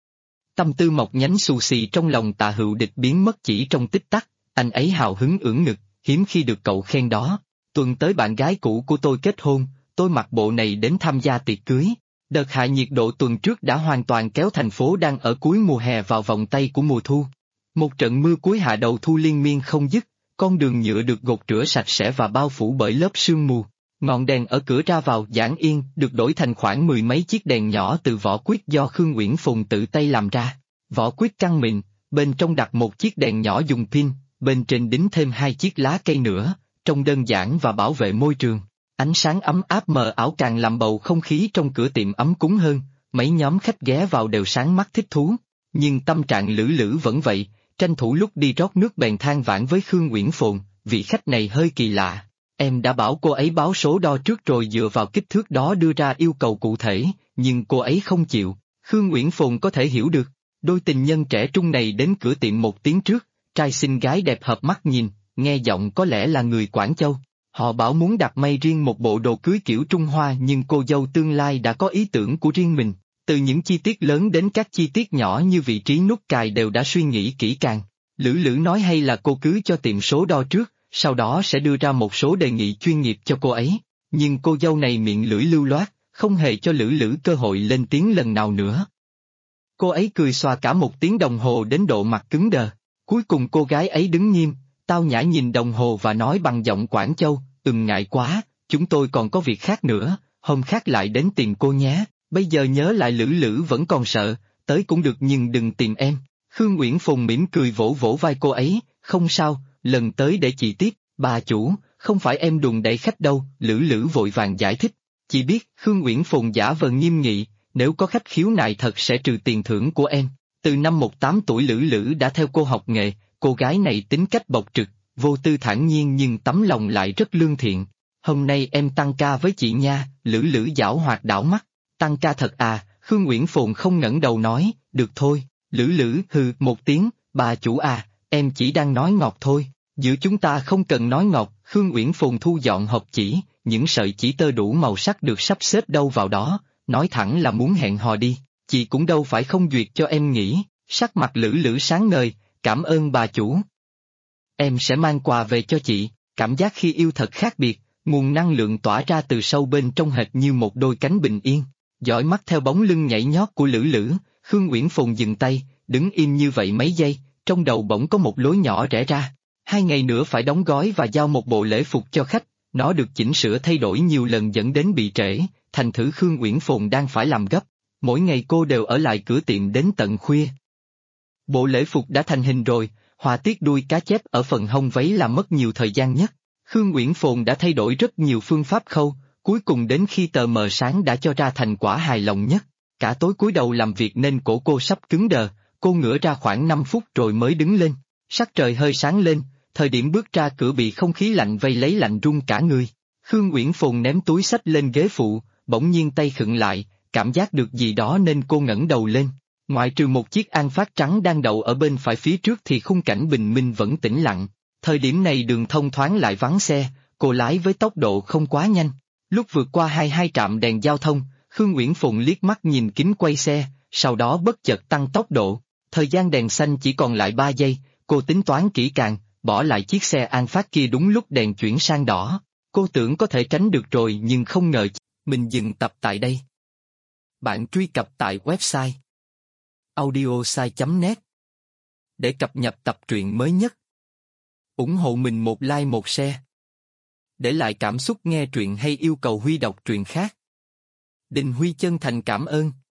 Tâm tư mọc nhánh xù xì trong lòng Tạ Hữu Địch biến mất chỉ trong tích tắc, anh ấy hào hứng ưỡn ngực, hiếm khi được cậu khen đó. Tuần tới bạn gái cũ của tôi kết hôn, tôi mặc bộ này đến tham gia tiệc cưới. Đợt hạ nhiệt độ tuần trước đã hoàn toàn kéo thành phố đang ở cuối mùa hè vào vòng tay của mùa thu. Một trận mưa cuối hạ đầu thu liên miên không dứt, con đường nhựa được gột rửa sạch sẽ và bao phủ bởi lớp sương mù. Ngọn đèn ở cửa ra vào Giảng Yên được đổi thành khoảng 10 mấy chiếc đèn nhỏ từ vỏ quýt do Khương Uyển Phồn tự tay làm ra. Vỏ quýt căng mịn, bên trong đặt một chiếc đèn nhỏ dùng pin, bên trên đính thêm 2 chiếc lá cây nữa, trông đơn giản và bảo vệ môi trường. Ánh sáng ấm áp mờ ảo càng làm bầu không khí trong cửa tiệm ấm cúng hơn, mấy nhóm khách ghé vào đều sáng mắt thích thú. Nhưng tâm trạng Lữ Lữ vẫn vậy, tranh thủ lúc đi rót nước bèn than vãn với Khương Uyển Phồn, vị khách này hơi kỳ lạ. Em đã bảo cô ấy báo số đo trước rồi dựa vào kích thước đó đưa ra yêu cầu cụ thể, nhưng cô ấy không chịu. Khương Uyển Phồn có thể hiểu được, đôi tình nhân trẻ trung này đến cửa tiệm 1 tiếng trước, trai xinh gái đẹp hợp mắt nhìn, nghe giọng có lẽ là người Quảng Châu. Họ bảo muốn đặt may riêng một bộ đồ cưới kiểu Trung Hoa nhưng cô dâu tương lai đã có ý tưởng của riêng mình. Từ những chi tiết lớn đến các chi tiết nhỏ như vị trí nút cài đều đã suy nghĩ kỹ càng. Lữ Lữ nói hay là cô cứ cho tiệm số đo trước, sau đó sẽ đưa ra một số đề nghị chuyên nghiệp cho cô ấy. Nhưng cô dâu này miệng lưỡi lưu loát, không hề cho Lữ Lữ cơ hội lên tiếng lần nào nữa. Cô ấy cười xòa cả 1 tiếng đồng hồ đến độ mặt cứng đờ. Cuối cùng cô gái ấy đứng nghiêm, tao nhã nhìn đồng hồ và nói bằng giọng Quảng Châu, ngại quá, chúng tôi còn có việc khác nữa, hôm khác lại đến tìm cô nhé. Bây giờ nhớ lại Lữ Lữ vẫn còn sợ, tới cũng được nhưng đừng tìm em. Khương Uyển Phồn mỉm cười vỗ vỗ vai cô ấy, không sao, lần tới để chị tiếp. Bà chủ, không phải em đùn đẩy khách đâu, Lữ Lữ vội vàng giải thích. Chị biết, Khương Uyển Phồn giả vờ nghiêm nghị, nếu có khách khiếu nại thật sẽ trừ tiền thưởng của em. Từ năm 18 tuổi Lữ Lữ đã theo cô học nghệ, cô gái này tính cách bộc trực, vô tư thản nhiên nhưng tấm lòng lại rất lương thiện. Hôm nay em tăng ca với chị nha, Lữ Lữ giảo hoạt đảo mắt. Tăng ca thật à, Khương Uyển Phồn không ngẩng đầu nói, được thôi, Lữ Lữ hừ một tiếng, bà chủ à, em chỉ đang nói ngọt thôi, giữa chúng ta không cần nói ngọt, Khương Uyển Phồn thu dọn hộp chỉ, những sợi chỉ tơ đủ màu sắc được sắp xếp đâu vào đó, nói thẳng là muốn hẹn hò đi, chị cũng đâu phải không duyệt cho em nghỉ, sắc mặt Lữ Lữ sáng ngời, cảm ơn bà chủ. Em sẽ mang quà về cho chị, cảm giác khi yêu thật khác biệt, nguồn năng lượng tỏa ra từ sâu bên trong hệt như một đôi cánh bình yên. Dõi mắt theo bóng lưng nhảy nhót của Lữ Lữ, Khương Uyển Phồn dừng tay, đứng im như vậy mấy giây, trong đầu bỗng có một lối nhỏ rẽ ra. 2 ngày nữa phải đóng gói và giao một bộ lễ phục cho khách, nó được chỉnh sửa thay đổi nhiều lần dẫn đến bị trễ, thành thử Khương Uyển Phồn đang phải làm gấp. Mỗi ngày cô đều ở lại cửa tiệm đến tận khuya. Bộ lễ phục đã thành hình rồi, họa tiết đuôi cá chép ở phần hông váy là mất nhiều thời gian nhất. Khương Uyển Phồn đã thay đổi rất nhiều phương pháp khâu, cuối cùng đến khi tờ mờ sáng đã cho ra thành quả hài lòng nhất. Cả tối cúi đầu làm việc nên cổ cô sắp cứng đờ, cô ngửa ra khoảng 5 phút rồi mới đứng lên. Sắc trời hơi sáng lên, thời điểm bước ra cửa bị không khí lạnh vây lấy lạnh run cả người. Khương Uyển Phồn ném túi xách lên ghế phụ, bỗng nhiên tay khựng lại, cảm giác được gì đó nên cô ngẩng đầu lên. Ngoại trừ một chiếc An Phát trắng đang đậu ở bên phải phía trước thì khung cảnh bình minh vẫn tĩnh lặng. Thời điểm này đường thông thoáng lại vắng xe, cô lái với tốc độ không quá nhanh. Lúc vượt qua hai trạm đèn giao thông, Khương Uyển Phồn liếc mắt nhìn kính quay xe, sau đó bất chợt tăng tốc độ. Thời gian đèn xanh chỉ còn lại 3 giây, cô tính toán kỹ càng, bỏ lại chiếc xe An Phát kia đúng lúc đèn chuyển sang đỏ. Cô tưởng có thể tránh được rồi nhưng không ngờ mình dừng tập tại đây. Bạn truy cập tại website audiosai.net để cập nhật tập truyện mới nhất. Ủng hộ mình một like một share. Để lại cảm xúc nghe truyện hay yêu cầu Huy đọc truyện khác. Đình Huy chân thành cảm ơn.